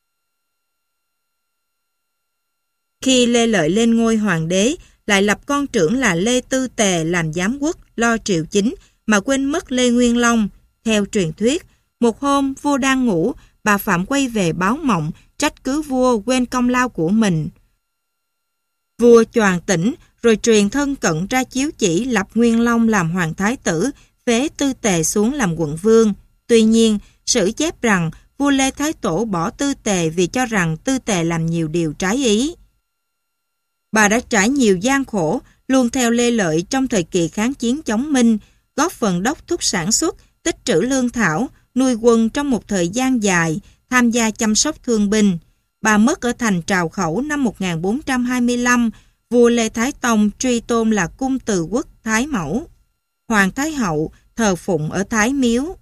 Khi Lê Lợi lên ngôi hoàng đế, lại lập con trưởng là Lê Tư Tề làm giám quốc, lo triều chính, mà quên mất Lê Nguyên Long. Theo truyền thuyết, một hôm vua đang ngủ, bà Phạm quay về báo mộng, trách cứ vua quên công lao của mình. Vua choàng tỉnh, rồi truyền thân cận ra chiếu chỉ lập Nguyên Long làm hoàng thái tử, phế Tư Tề xuống làm quận vương. Tuy nhiên, sử chép rằng vua Lê Thái Tổ bỏ Tư Tề vì cho rằng Tư Tề làm nhiều điều trái ý. Bà đã trải nhiều gian khổ, luôn theo Lê Lợi trong thời kỳ kháng chiến chống Minh, góp phần đốc thúc sản xuất, tích trữ lương thảo, nuôi quân trong một thời gian dài, tham gia chăm sóc thương binh. Bà mất ở thành Trào Khẩu năm một nghìn bốn trăm hai mươi lăm, vua Lê Thái Tông truy tôn là cung từ quốc Thái Mẫu. Hoàng Thái Hậu thờ phụng ở Thái Miếu.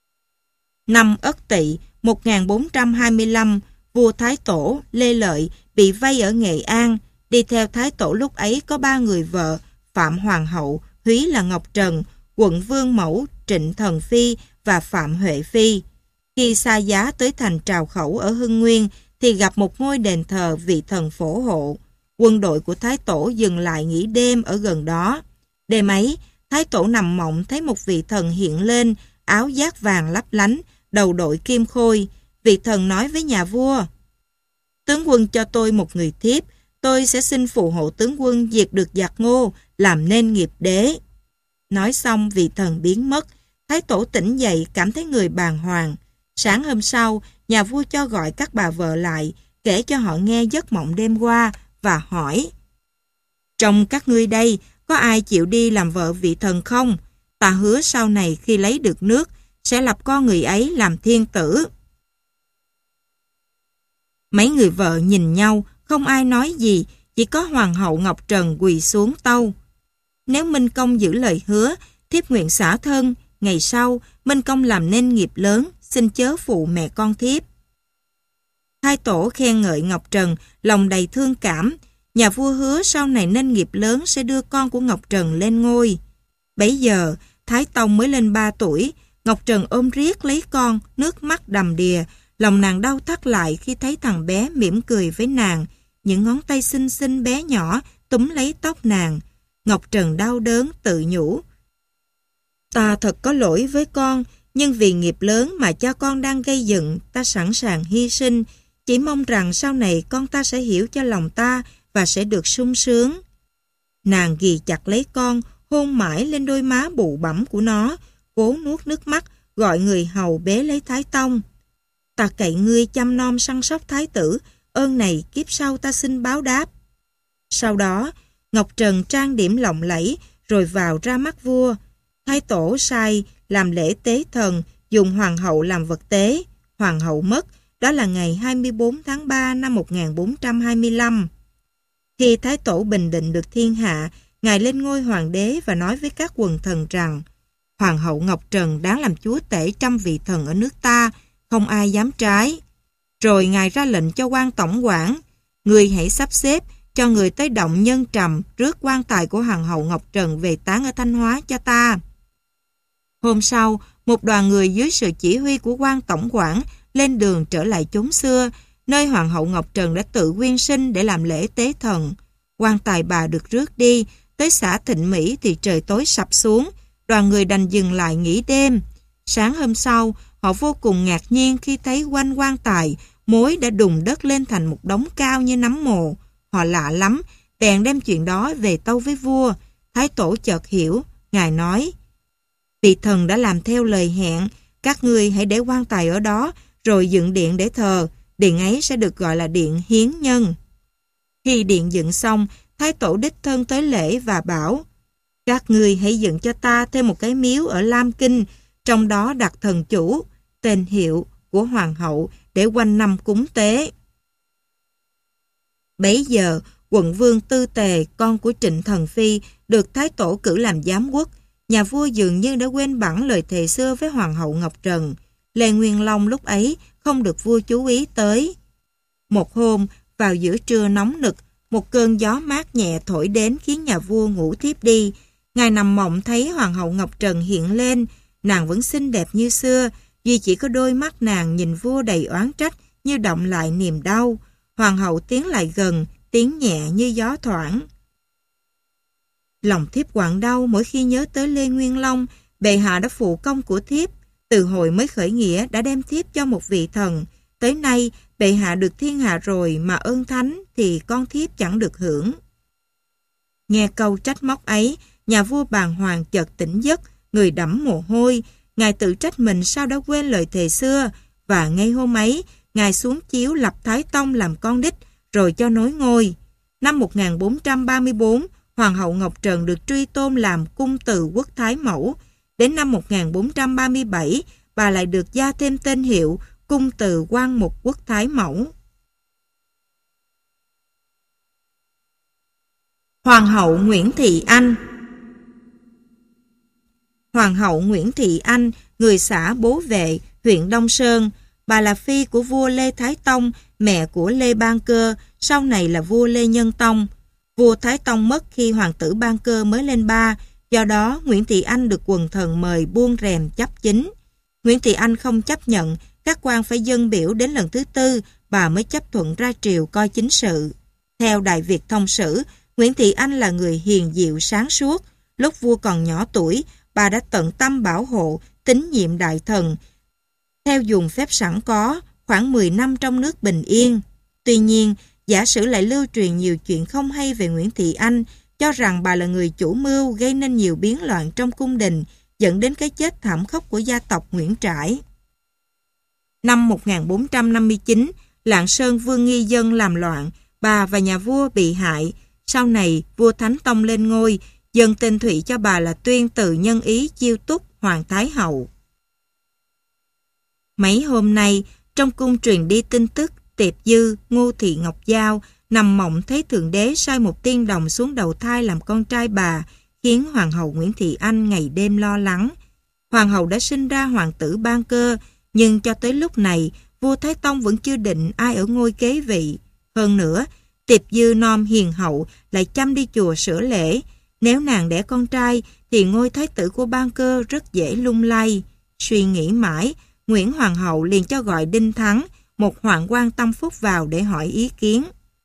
Năm Ất Tỵ một nghìn bốn trăm hai mươi lăm, vua Thái Tổ Lê Lợi bị vây ở Nghệ An. Đi theo Thái Tổ lúc ấy có ba người vợ: Phạm Hoàng hậu, húy là Ngọc Trần, Quận Vương mẫu Trịnh Thần Phi và Phạm Huệ Phi. Khi xa giá tới thành Trào Khẩu ở Hưng Nguyên thì gặp một ngôi đền thờ vị thần phổ hộ. Quân đội của Thái Tổ dừng lại nghỉ đêm ở gần đó. Đêm ấy, Thái Tổ nằm mộng thấy một vị thần hiện lên, áo giáp vàng lấp lánh, đầu đội kim khôi. Vị thần nói với nhà vua: tướng quân cho tôi một người thiếp, tôi sẽ xin phù hộ tướng quân diệt được giặc Ngô, làm nên nghiệp đế. Nói xong vị thần biến mất. Thái Tổ tỉnh dậy cảm thấy người bàng hoàng. Sáng hôm sau, nhà vua cho gọi các bà vợ lại, kể cho họ nghe giấc mộng đêm qua và hỏi: trong các ngươi đây, có ai chịu đi làm vợ vị thần không? Ta hứa sau này khi lấy được nước, sẽ lập con người ấy làm thiên tử. Mấy người vợ nhìn nhau, không ai nói gì, chỉ có Hoàng hậu Ngọc Trần quỳ xuống tâu: nếu Minh Công giữ lời hứa, thiếp nguyện xả thân. Ngày sau, Minh Công làm nên nghiệp lớn, xin chớ phụ mẹ con thiếp. Thái Tổ khen ngợi Ngọc Trần, lòng đầy thương cảm. Nhà vua hứa sau này nên nghiệp lớn sẽ đưa con của Ngọc Trần lên ngôi. Bấy giờ, Thái Tông mới lên ba tuổi, Ngọc Trần ôm riết lấy con, nước mắt đầm đìa. Lòng nàng đau thắt lại khi thấy thằng bé mỉm cười với nàng, những ngón tay xinh xinh bé nhỏ túm lấy tóc nàng. Ngọc Trần đau đớn tự nhủ: ta thật có lỗi với con, nhưng vì nghiệp lớn mà cha con đang gây dựng, ta sẵn sàng hy sinh, chỉ mong rằng sau này con ta sẽ hiểu cho lòng ta và sẽ được sung sướng. Nàng ghì chặt lấy con, hôn mãi lên đôi má bụ bẫm của nó, cố nuốt nước mắt, gọi người hầu bế lấy Thái Tông. Ta cậy ngươi chăm nom săn sóc thái tử, ơn này kiếp sau ta xin báo đáp. Sau đó, Ngọc Trần trang điểm lộng lẫy rồi vào ra mắt vua. Thái Tổ sai làm lễ tế thần, dùng hoàng hậu làm vật tế. Hoàng hậu mất, đó là ngày hai mươi bốn tháng ba năm một nghìn bốn trăm hai mươi lăm. Khi Thái Tổ bình định được thiên hạ, ngài lên ngôi hoàng đế và nói với các quần thần rằng: Hoàng hậu Ngọc Trần đáng làm chúa tể trăm vị thần ở nước ta, không ai dám trái. Rồi ngài ra lệnh cho quan tổng quản: người hãy sắp xếp cho người tới động Nhân Trầm rước quan tài của Hoàng hậu Ngọc Trần về táng ở Thanh Hóa cho ta. Hôm sau, một đoàn người dưới sự chỉ huy của quan tổng quản lên đường trở lại chốn xưa, nơi Hoàng hậu Ngọc Trần đã tự quyên sinh để làm lễ tế thần. Quan tài bà được rước đi, tới xã Thịnh Mỹ thì trời tối sập xuống, đoàn người đành dừng lại nghỉ đêm. Sáng hôm sau, họ vô cùng ngạc nhiên khi thấy quanh quan tài, mối đã đùng đất lên thành một đống cao như nấm mồ. Họ lạ lắm, bèn đem chuyện đó về tâu với vua. Thái Tổ chợt hiểu, ngài nói: vị thần đã làm theo lời hẹn, các ngươi hãy để quan tài ở đó, rồi dựng điện để thờ. Điện ấy sẽ được gọi là điện hiến nhân. Khi điện dựng xong, Thái Tổ đích thân tới lễ và bảo: các ngươi hãy dựng cho ta thêm một cái miếu ở Lam Kinh, trong đó đặt thần chủ, tên hiệu của hoàng hậu để quanh năm cúng tế. Bấy giờ, quận vương Tư Tề, con của Trịnh Thần Phi, được Thái Tổ cử làm giám quốc. Nhà vua dường như đã quên bẵng lời thề xưa với Hoàng hậu Ngọc Trần. Lê Nguyên Long lúc ấy không được vua chú ý tới. Một hôm, vào giữa trưa nóng nực, một cơn gió mát nhẹ thổi đến khiến nhà vua ngủ thiếp đi. Ngài nằm mộng thấy Hoàng hậu Ngọc Trần hiện lên. Nàng vẫn xinh đẹp như xưa, duy chỉ có đôi mắt nàng nhìn vua đầy oán trách như động lại niềm đau. Hoàng hậu tiến lại gần, tiếng nhẹ như gió thoảng. Lòng thiếp quặn đau mỗi khi nhớ tới Lê Nguyên Long. Bệ hạ đã phụ công của thiếp, từ hồi mới khởi nghĩa đã đem thiếp cho một vị thần. Tới nay bệ hạ được thiên hạ rồi mà ơn thánh thì con thiếp chẳng được hưởng. Nghe câu trách móc ấy, nhà vua bàng hoàng chợt tỉnh giấc, người đẫm mồ hôi. Ngài tự trách mình sao đã quên lời thề xưa, và ngay hôm ấy ngài xuống chiếu lập Thái Tông làm con đích, rồi cho nối ngôi. Năm một nghìn bốn trăm ba mươi tư, Hoàng hậu Ngọc Trần được truy tôn làm cung từ quốc thái mẫu. Đến năm một nghìn bốn trăm ba mươi bảy, bà lại được gia thêm tên hiệu cung từ quan mục quốc thái mẫu. Hoàng hậu Nguyễn Thị Anh. Hoàng hậu Nguyễn Thị Anh, người xã Bố Vệ, huyện Đông Sơn. Bà là phi của vua Lê Thái Tông, mẹ của Lê Ban Cơ, sau này là vua Lê Nhân Tông. Vua Thái Tông mất khi hoàng tử Ban Cơ mới lên ba, do đó Nguyễn Thị Anh được quần thần mời buông rèm chấp chính. Nguyễn Thị Anh không chấp nhận, các quan phải dâng biểu đến lần thứ tư, bà mới chấp thuận ra triều coi chính sự. Theo Đại Việt Thông Sử, Nguyễn Thị Anh là người hiền diệu sáng suốt. Lúc vua còn nhỏ tuổi, bà đã tận tâm bảo hộ, tín nhiệm đại thần. Theo dùng phép sẵn có, khoảng mười năm trong nước bình yên. Tuy nhiên, giả sử lại lưu truyền nhiều chuyện không hay về Nguyễn Thị Anh, cho rằng bà là người chủ mưu gây nên nhiều biến loạn trong cung đình, dẫn đến cái chết thảm khốc của gia tộc Nguyễn Trãi. Năm một nghìn bốn trăm năm mươi chín, Lạng Sơn Vương Nghi Dân làm loạn, bà và nhà vua bị hại. Sau này, vua Thánh Tông lên ngôi, dâng tên Thụy cho bà là Tuyên Từ Nhân Ý Chiêu Túc Hoàng Thái Hậu. Mấy hôm nay, trong cung truyền đi tin tức, Tiệp Dư, Ngô Thị Ngọc Giao nằm mộng thấy Thượng Đế sai một tiên đồng xuống đầu thai làm con trai bà, khiến Hoàng hậu Nguyễn Thị Anh ngày đêm lo lắng. Hoàng hậu đã sinh ra hoàng tử Ban Cơ, nhưng cho tới lúc này, vua Thái Tông vẫn chưa định ai ở ngôi kế vị. Hơn nữa, Tiệp Dư non hiền hậu lại chăm đi chùa sửa lễ. Nếu nàng đẻ con trai, thì ngôi thái tử của Ban Cơ rất dễ lung lay. Suy nghĩ mãi, Nguyễn Hoàng hậu liền cho gọi Đinh Thắng, một hoạn quan tâm phúc vào để hỏi ý kiến.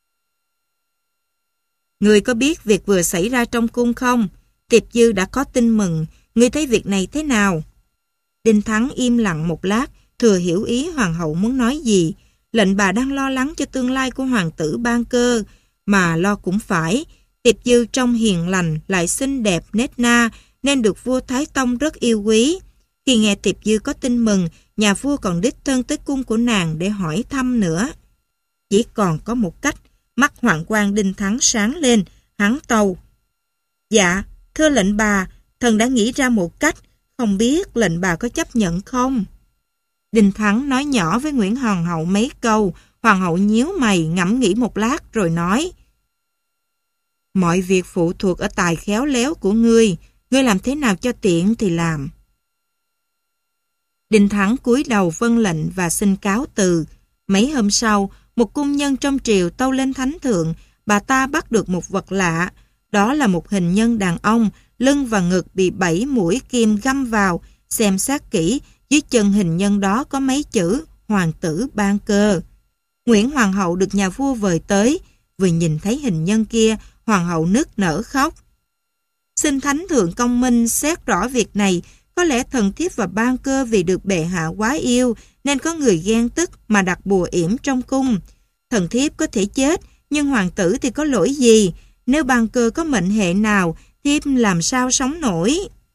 Ngươi có biết việc vừa xảy ra trong cung không? Tiệp Dư đã có tin mừng, ngươi thấy việc này thế nào? Đinh Thắng im lặng một lát, thừa hiểu ý hoàng hậu muốn nói gì. Lệnh bà đang lo lắng cho tương lai của hoàng tử Ban Cơ, mà lo cũng phải. Tiệp Dư trông hiền lành, lại xinh đẹp nết na, nên được vua Thái Tông rất yêu quý. Khi nghe Tiệp Dư có tin mừng, nhà vua còn đích thân tới cung của nàng để hỏi thăm nữa. Chỉ còn có một cách. Mắt hoạn quan Đinh Thắng sáng lên, hắn tâu: Dạ, thưa lệnh bà, thần đã nghĩ ra một cách, không biết lệnh bà có chấp nhận không? Đinh Thắng nói nhỏ với Nguyễn Hoàng hậu mấy câu, hoàng hậu nhíu mày ngẫm nghĩ một lát rồi nói: Mọi việc phụ thuộc ở tài khéo léo của ngươi, ngươi làm thế nào cho tiện thì làm. Đinh Thắng cúi đầu vâng lệnh và xin cáo từ. Mấy hôm sau, một cung nhân trong triều tâu lên thánh thượng, bà ta bắt được một vật lạ. Đó là một hình nhân đàn ông, lưng và ngực bị bảy mũi kim găm vào. Xem xét kỹ, dưới chân hình nhân đó có mấy chữ Hoàng tử Ban Cơ. Nguyễn Hoàng hậu được nhà vua vời tới, vừa nhìn thấy hình nhân kia, hoàng hậu nức nở khóc. Xin thánh thượng công minh xét rõ việc này. Có lẽ thần thiếp và Ban Cơ vì được bệ hạ quá yêu nên có người ghen tức mà đặt bùa yểm trong cung. Thần thiếp có thể chết, nhưng hoàng tử thì có lỗi gì? Nếu Ban Cơ có mệnh hệ nào, thiếp làm sao sống nổi?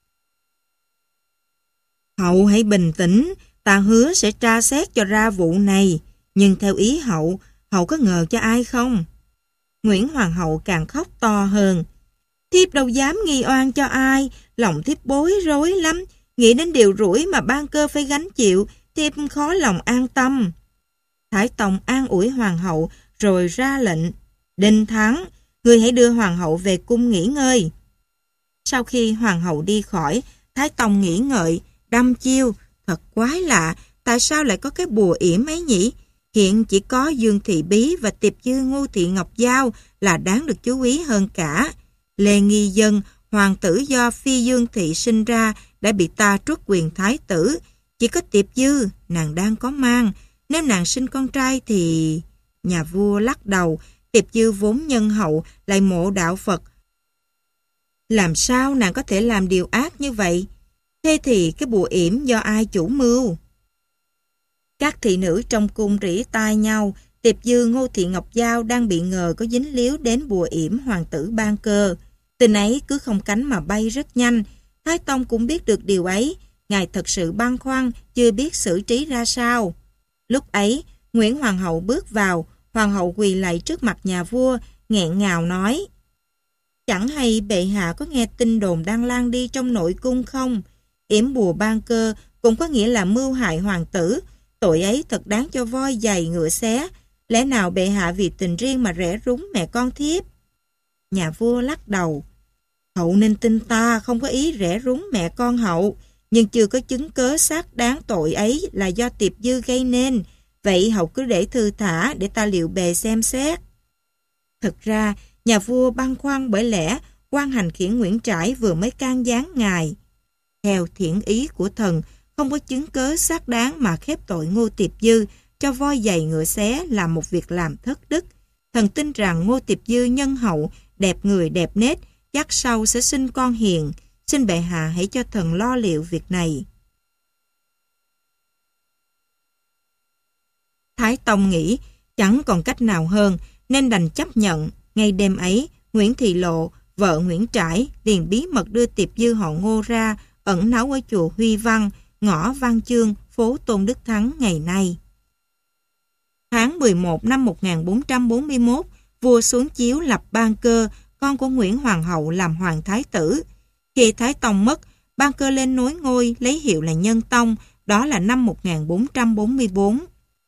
Hậu hãy bình tĩnh, ta hứa sẽ tra xét cho ra vụ này. Nhưng theo ý hậu, hậu có ngờ cho ai không? Nguyễn Hoàng hậu càng khóc to hơn. Thiếp đâu dám nghi oan cho ai, lòng thiếp bối rối lắm. Nghĩ đến điều rủi mà Ban Cơ phải gánh chịu, thiếp khó lòng an tâm. Thái Tông an ủi hoàng hậu rồi ra lệnh: Đinh Thắng, ngươi hãy đưa hoàng hậu về cung nghỉ ngơi. Sau khi hoàng hậu đi khỏi, Thái Tông nghĩ ngợi, đăm chiêu: Thật quái lạ, tại sao lại có cái bùa yểm ấy nhỉ? Hiện chỉ có Dương Thị Bí và Tiệp Dư Ngô Thị Ngọc Giao là đáng được chú ý hơn cả. Lê Nghi Dân, hoàng tử do Phi Dương Thị sinh ra, đã bị ta truất quyền thái tử. Chỉ có Tiệp Dư, nàng đang có mang. Nếu nàng sinh con trai thì... Nhà vua lắc đầu. Tiệp Dư vốn nhân hậu, lại mộ đạo Phật. Làm sao nàng có thể làm điều ác như vậy? Thế thì cái bùa yểm do ai chủ mưu? Các thị nữ trong cung rỉ tai nhau. Tiệp Dư Ngô Thị Ngọc Giao đang bị ngờ có dính líu đến bùa yểm hoàng tử Ban Cơ. Tin ấy cứ không cánh mà bay rất nhanh. Thái Tông cũng biết được điều ấy. Ngài thật sự băn khoăn, chưa biết xử trí ra sao. Lúc ấy, Nguyễn Hoàng hậu bước vào. Hoàng hậu quỳ lạy trước mặt nhà vua, nghẹn ngào nói: Chẳng hay bệ hạ có nghe tin đồn đang lan đi trong nội cung không? Yểm bùa Ban Cơ cũng có nghĩa là mưu hại hoàng tử. Tội ấy thật đáng cho voi giày ngựa xé. Lẽ nào bệ hạ vì tình riêng mà rẽ rúng mẹ con thiếp? Nhà vua lắc đầu: Hậu nên tin ta không có ý rẽ rúng mẹ con hậu, nhưng chưa có chứng cớ xác đáng tội ấy là do Tiệp Dư gây nên. Vậy hậu cứ để thư thả để ta liệu bề xem xét. Thực ra, nhà vua băn khoăn bởi lẽ quan hành khiển Nguyễn Trãi vừa mới can gián ngài. Theo thiện ý của thần, không có chứng cớ xác đáng mà khép tội Ngô Tiệp Dư cho voi giày ngựa xé là một việc làm thất đức. Thần tin rằng Ngô Tiệp Dư nhân hậu, đẹp người đẹp nết, chắc sau sẽ sinh con hiền. Xin bệ hạ hãy cho thần lo liệu việc này. Thái Tông nghĩ chẳng còn cách nào hơn nên đành chấp nhận. Ngay đêm ấy, Nguyễn Thị Lộ, vợ Nguyễn Trãi, liền bí mật đưa Tiệp Dư họ Ngô ra ẩn náu ở chùa Huy Văn, ngõ Văn Chương, phố Tôn Đức Thắng ngày nay. Tháng mười một năm một nghìn bốn trăm bốn mươi mốt, vua xuống chiếu lập Ban Cơ, con của Nguyễn Hoàng hậu làm hoàng thái tử. Khi Thái Tông mất, Ban Cơ lên nối ngôi lấy hiệu là Nhân Tông, đó là năm một nghìn bốn trăm bốn mươi bốn.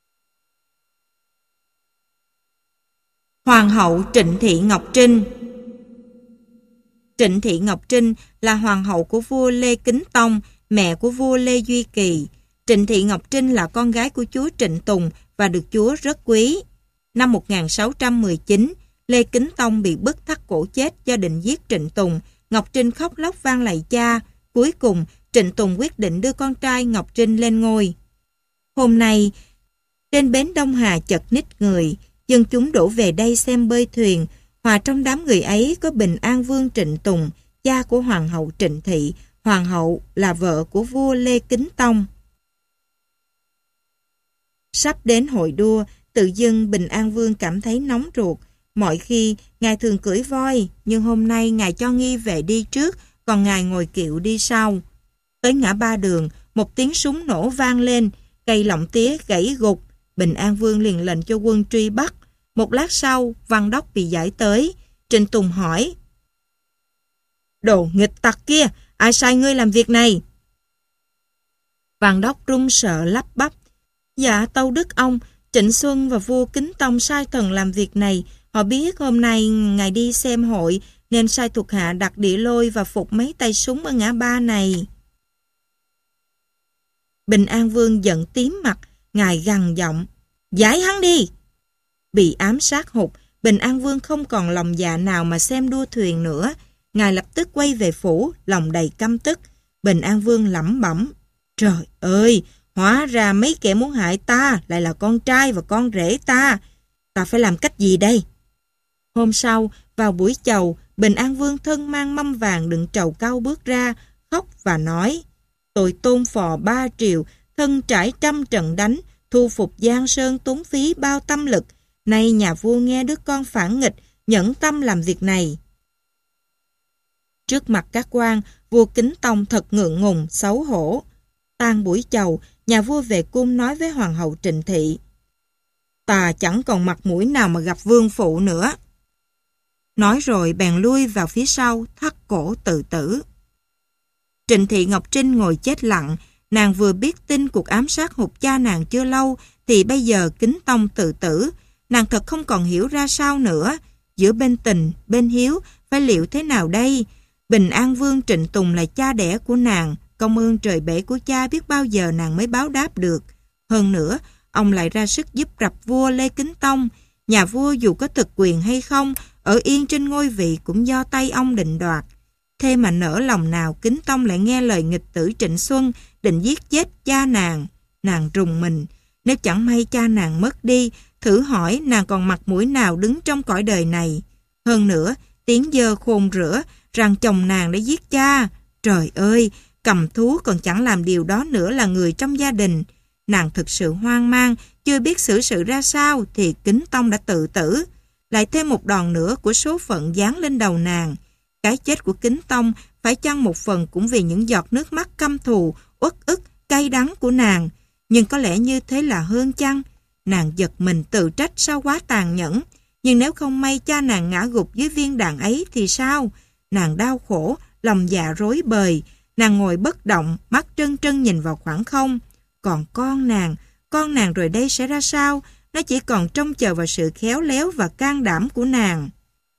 Hoàng hậu Trịnh Thị Ngọc Trinh. Trịnh Thị Ngọc Trinh là hoàng hậu của vua Lê Kính Tông, mẹ của vua Lê Duy Kỳ. Trịnh Thị Ngọc Trinh là con gái của chúa Trịnh Tùng và được chúa rất quý. Năm một nghìn sáu trăm mười chín, Lê Kính Tông bị bức thắt cổ chết do định giết Trịnh Tùng. Ngọc Trinh khóc lóc van lạy cha. Cuối cùng, Trịnh Tùng quyết định đưa con trai Ngọc Trinh lên ngôi. Hôm nay, trên bến Đông Hà chật ních người, dân chúng đổ về đây xem bơi thuyền. Hòa trong đám người ấy có Bình An Vương Trịnh Tùng, cha của Hoàng hậu Trịnh Thị. Hoàng hậu là vợ của vua Lê Kính Tông. Sắp đến hội đua, tự dưng Bình An Vương cảm thấy nóng ruột. Mọi khi, ngài thường cưỡi voi, nhưng hôm nay ngài cho nghi vệ đi trước, còn ngài ngồi kiệu đi sau. Tới ngã ba đường, một tiếng súng nổ vang lên, cây lọng tía gãy gục. Bình An Vương liền lệnh cho quân truy bắt. Một lát sau, Văn Đốc bị giải tới. Trịnh Tùng hỏi: Đồ nghịch tặc kia, ai sai ngươi làm việc này? Văn Đốc run sợ lắp bắp: Dạ tâu đức ông, Trịnh Xuân và vua Kính Tông sai thần làm việc này. Họ biết hôm nay ngài đi xem hội nên sai thuộc hạ đặt đĩa lôi và phục mấy tay súng ở ngã ba này. Bình An Vương giận tím mặt, ngài gằn giọng: Giải hắn đi! Bị ám sát hụt, Bình An Vương không còn lòng dạ nào mà xem đua thuyền nữa. Ngài lập tức quay về phủ, lòng đầy căm tức. Bình An Vương lẩm bẩm: Trời ơi! Hóa ra mấy kẻ muốn hại ta lại là con trai và con rể ta. Ta phải làm cách gì đây? Hôm sau, vào buổi chầu, Bình An Vương thân mang mâm vàng đựng trầu cau bước ra, khóc và nói: Tôi tôn phò ba triều, thân trải trăm trận đánh, thu phục Giang Sơn tốn phí bao tâm lực. Nay nhà vua nghe đứa con phản nghịch, nhẫn tâm làm việc này. Trước mặt các quan, vua Kính Tông thật ngượng ngùng, xấu hổ. Tan buổi chầu, nhà vua về cung nói với Hoàng hậu Trịnh Thị: Ta chẳng còn mặt mũi nào mà gặp vương phụ nữa. Nói rồi bèn lui vào phía sau, thắt cổ tự tử. Trịnh Thị Ngọc Trinh ngồi chết lặng. Nàng vừa biết tin cuộc ám sát hụt cha nàng chưa lâu, thì bây giờ Kính Tông tự tử. Nàng thật không còn hiểu ra sao nữa. Giữa bên tình, bên hiếu, phải liệu thế nào đây? Bình An Vương Trịnh Tùng là cha đẻ của nàng. Công ơn trời bể của cha biết bao giờ nàng mới báo đáp được. Hơn nữa, ông lại ra sức giúp rập vua Lê Kính Tông. Nhà vua dù có thực quyền hay không, ở yên trên ngôi vị cũng do tay ông định đoạt. Thế mà nỡ lòng nào Kính Tông lại nghe lời nghịch tử Trịnh Xuân, định giết chết cha nàng. Nàng rùng mình. Nếu chẳng may cha nàng mất đi, thử hỏi nàng còn mặt mũi nào đứng trong cõi đời này. Hơn nữa, tiếng dơ khôn rửa rằng chồng nàng đã giết cha. Trời ơi! Cầm thú còn chẳng làm điều đó nữa là người trong gia đình. Nàng thực sự hoang mang, chưa biết xử sự ra sao thì Kính Tông đã tự tử. Lại thêm một đòn nữa của số phận giáng lên đầu nàng. Cái chết của Kính Tông phải chăng một phần cũng vì những giọt nước mắt căm thù, uất ức, cay đắng của nàng. Nhưng có lẽ như thế là hơn chăng? Nàng giật mình tự trách sao quá tàn nhẫn. Nhưng nếu không may cha nàng ngã gục dưới viên đạn ấy thì sao? Nàng đau khổ, lòng dạ rối bời. Nàng ngồi bất động, mắt trân trân nhìn vào khoảng không. Còn con nàng, con nàng rồi đây sẽ ra sao? Nó chỉ còn trông chờ vào sự khéo léo và can đảm của nàng.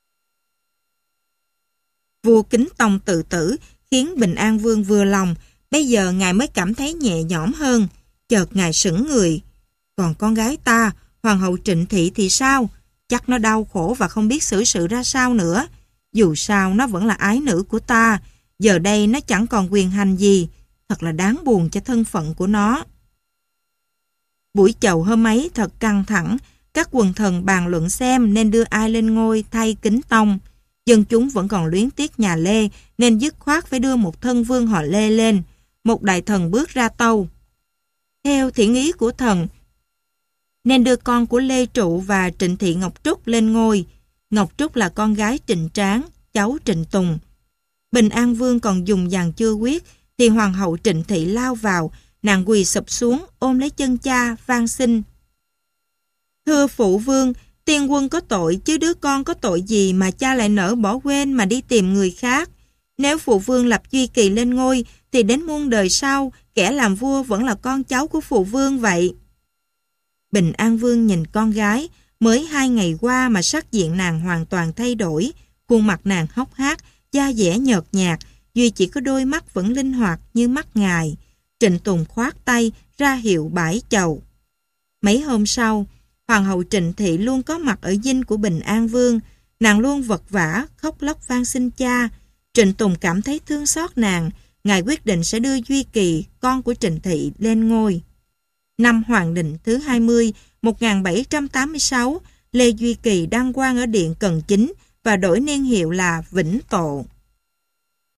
Vua Kính Tông tự tử khiến Bình An Vương vừa lòng. Bây giờ ngài mới cảm thấy nhẹ nhõm hơn. Chợt ngài sững người. Còn con gái ta, Hoàng hậu Trịnh Thị thì sao? Chắc nó đau khổ và không biết xử sự ra sao nữa. Dù sao nó vẫn là ái nữ của ta. Giờ đây nó chẳng còn quyền hành gì. Thật là đáng buồn cho thân phận của nó. Buổi chầu hôm ấy thật căng thẳng. Các quần thần bàn luận xem nên đưa ai lên ngôi thay Kính Tông. Dân chúng vẫn còn luyến tiếc nhà Lê nên dứt khoát phải đưa một thân vương họ Lê lên. Một đại thần bước ra tâu. Theo thiện ý của thần, nên đưa con của Lê Trụ và Trịnh Thị Ngọc Trúc lên ngôi. Ngọc Trúc là con gái Trịnh Tráng, cháu Trịnh Tùng. Bình An Vương còn dùng dàn chưa quyết, thì Hoàng hậu Trịnh Thị lao vào, nàng quỳ sụp xuống, ôm lấy chân cha, van xin. Thưa phụ vương, tiên quân có tội, chứ đứa con có tội gì mà cha lại nỡ bỏ quên mà đi tìm người khác. Nếu phụ vương lập Duy Kỳ lên ngôi, thì đến muôn đời sau, kẻ làm vua vẫn là con cháu của phụ vương vậy. Bình An Vương nhìn con gái, mới hai ngày qua mà sắc diện nàng hoàn toàn thay đổi, khuôn mặt nàng hốc hác, da dẻ nhợt nhạt, duy chỉ có đôi mắt vẫn linh hoạt như mắt ngài. Trịnh Tùng khoát tay, ra hiệu bãi chầu. Mấy hôm sau, Hoàng hậu Trịnh Thị luôn có mặt ở dinh của Bình An Vương, nàng luôn vật vã, khóc lóc van xin cha. Trịnh Tùng cảm thấy thương xót nàng, ngài quyết định sẽ đưa Duy Kỳ, con của Trịnh Thị, lên ngôi. Năm Hoàng Định thứ hai mươi, một nghìn bảy trăm tám mươi sáu, Lê Duy Kỳ đăng quang ở Điện Cần Chính và đổi niên hiệu là Vĩnh Tộ.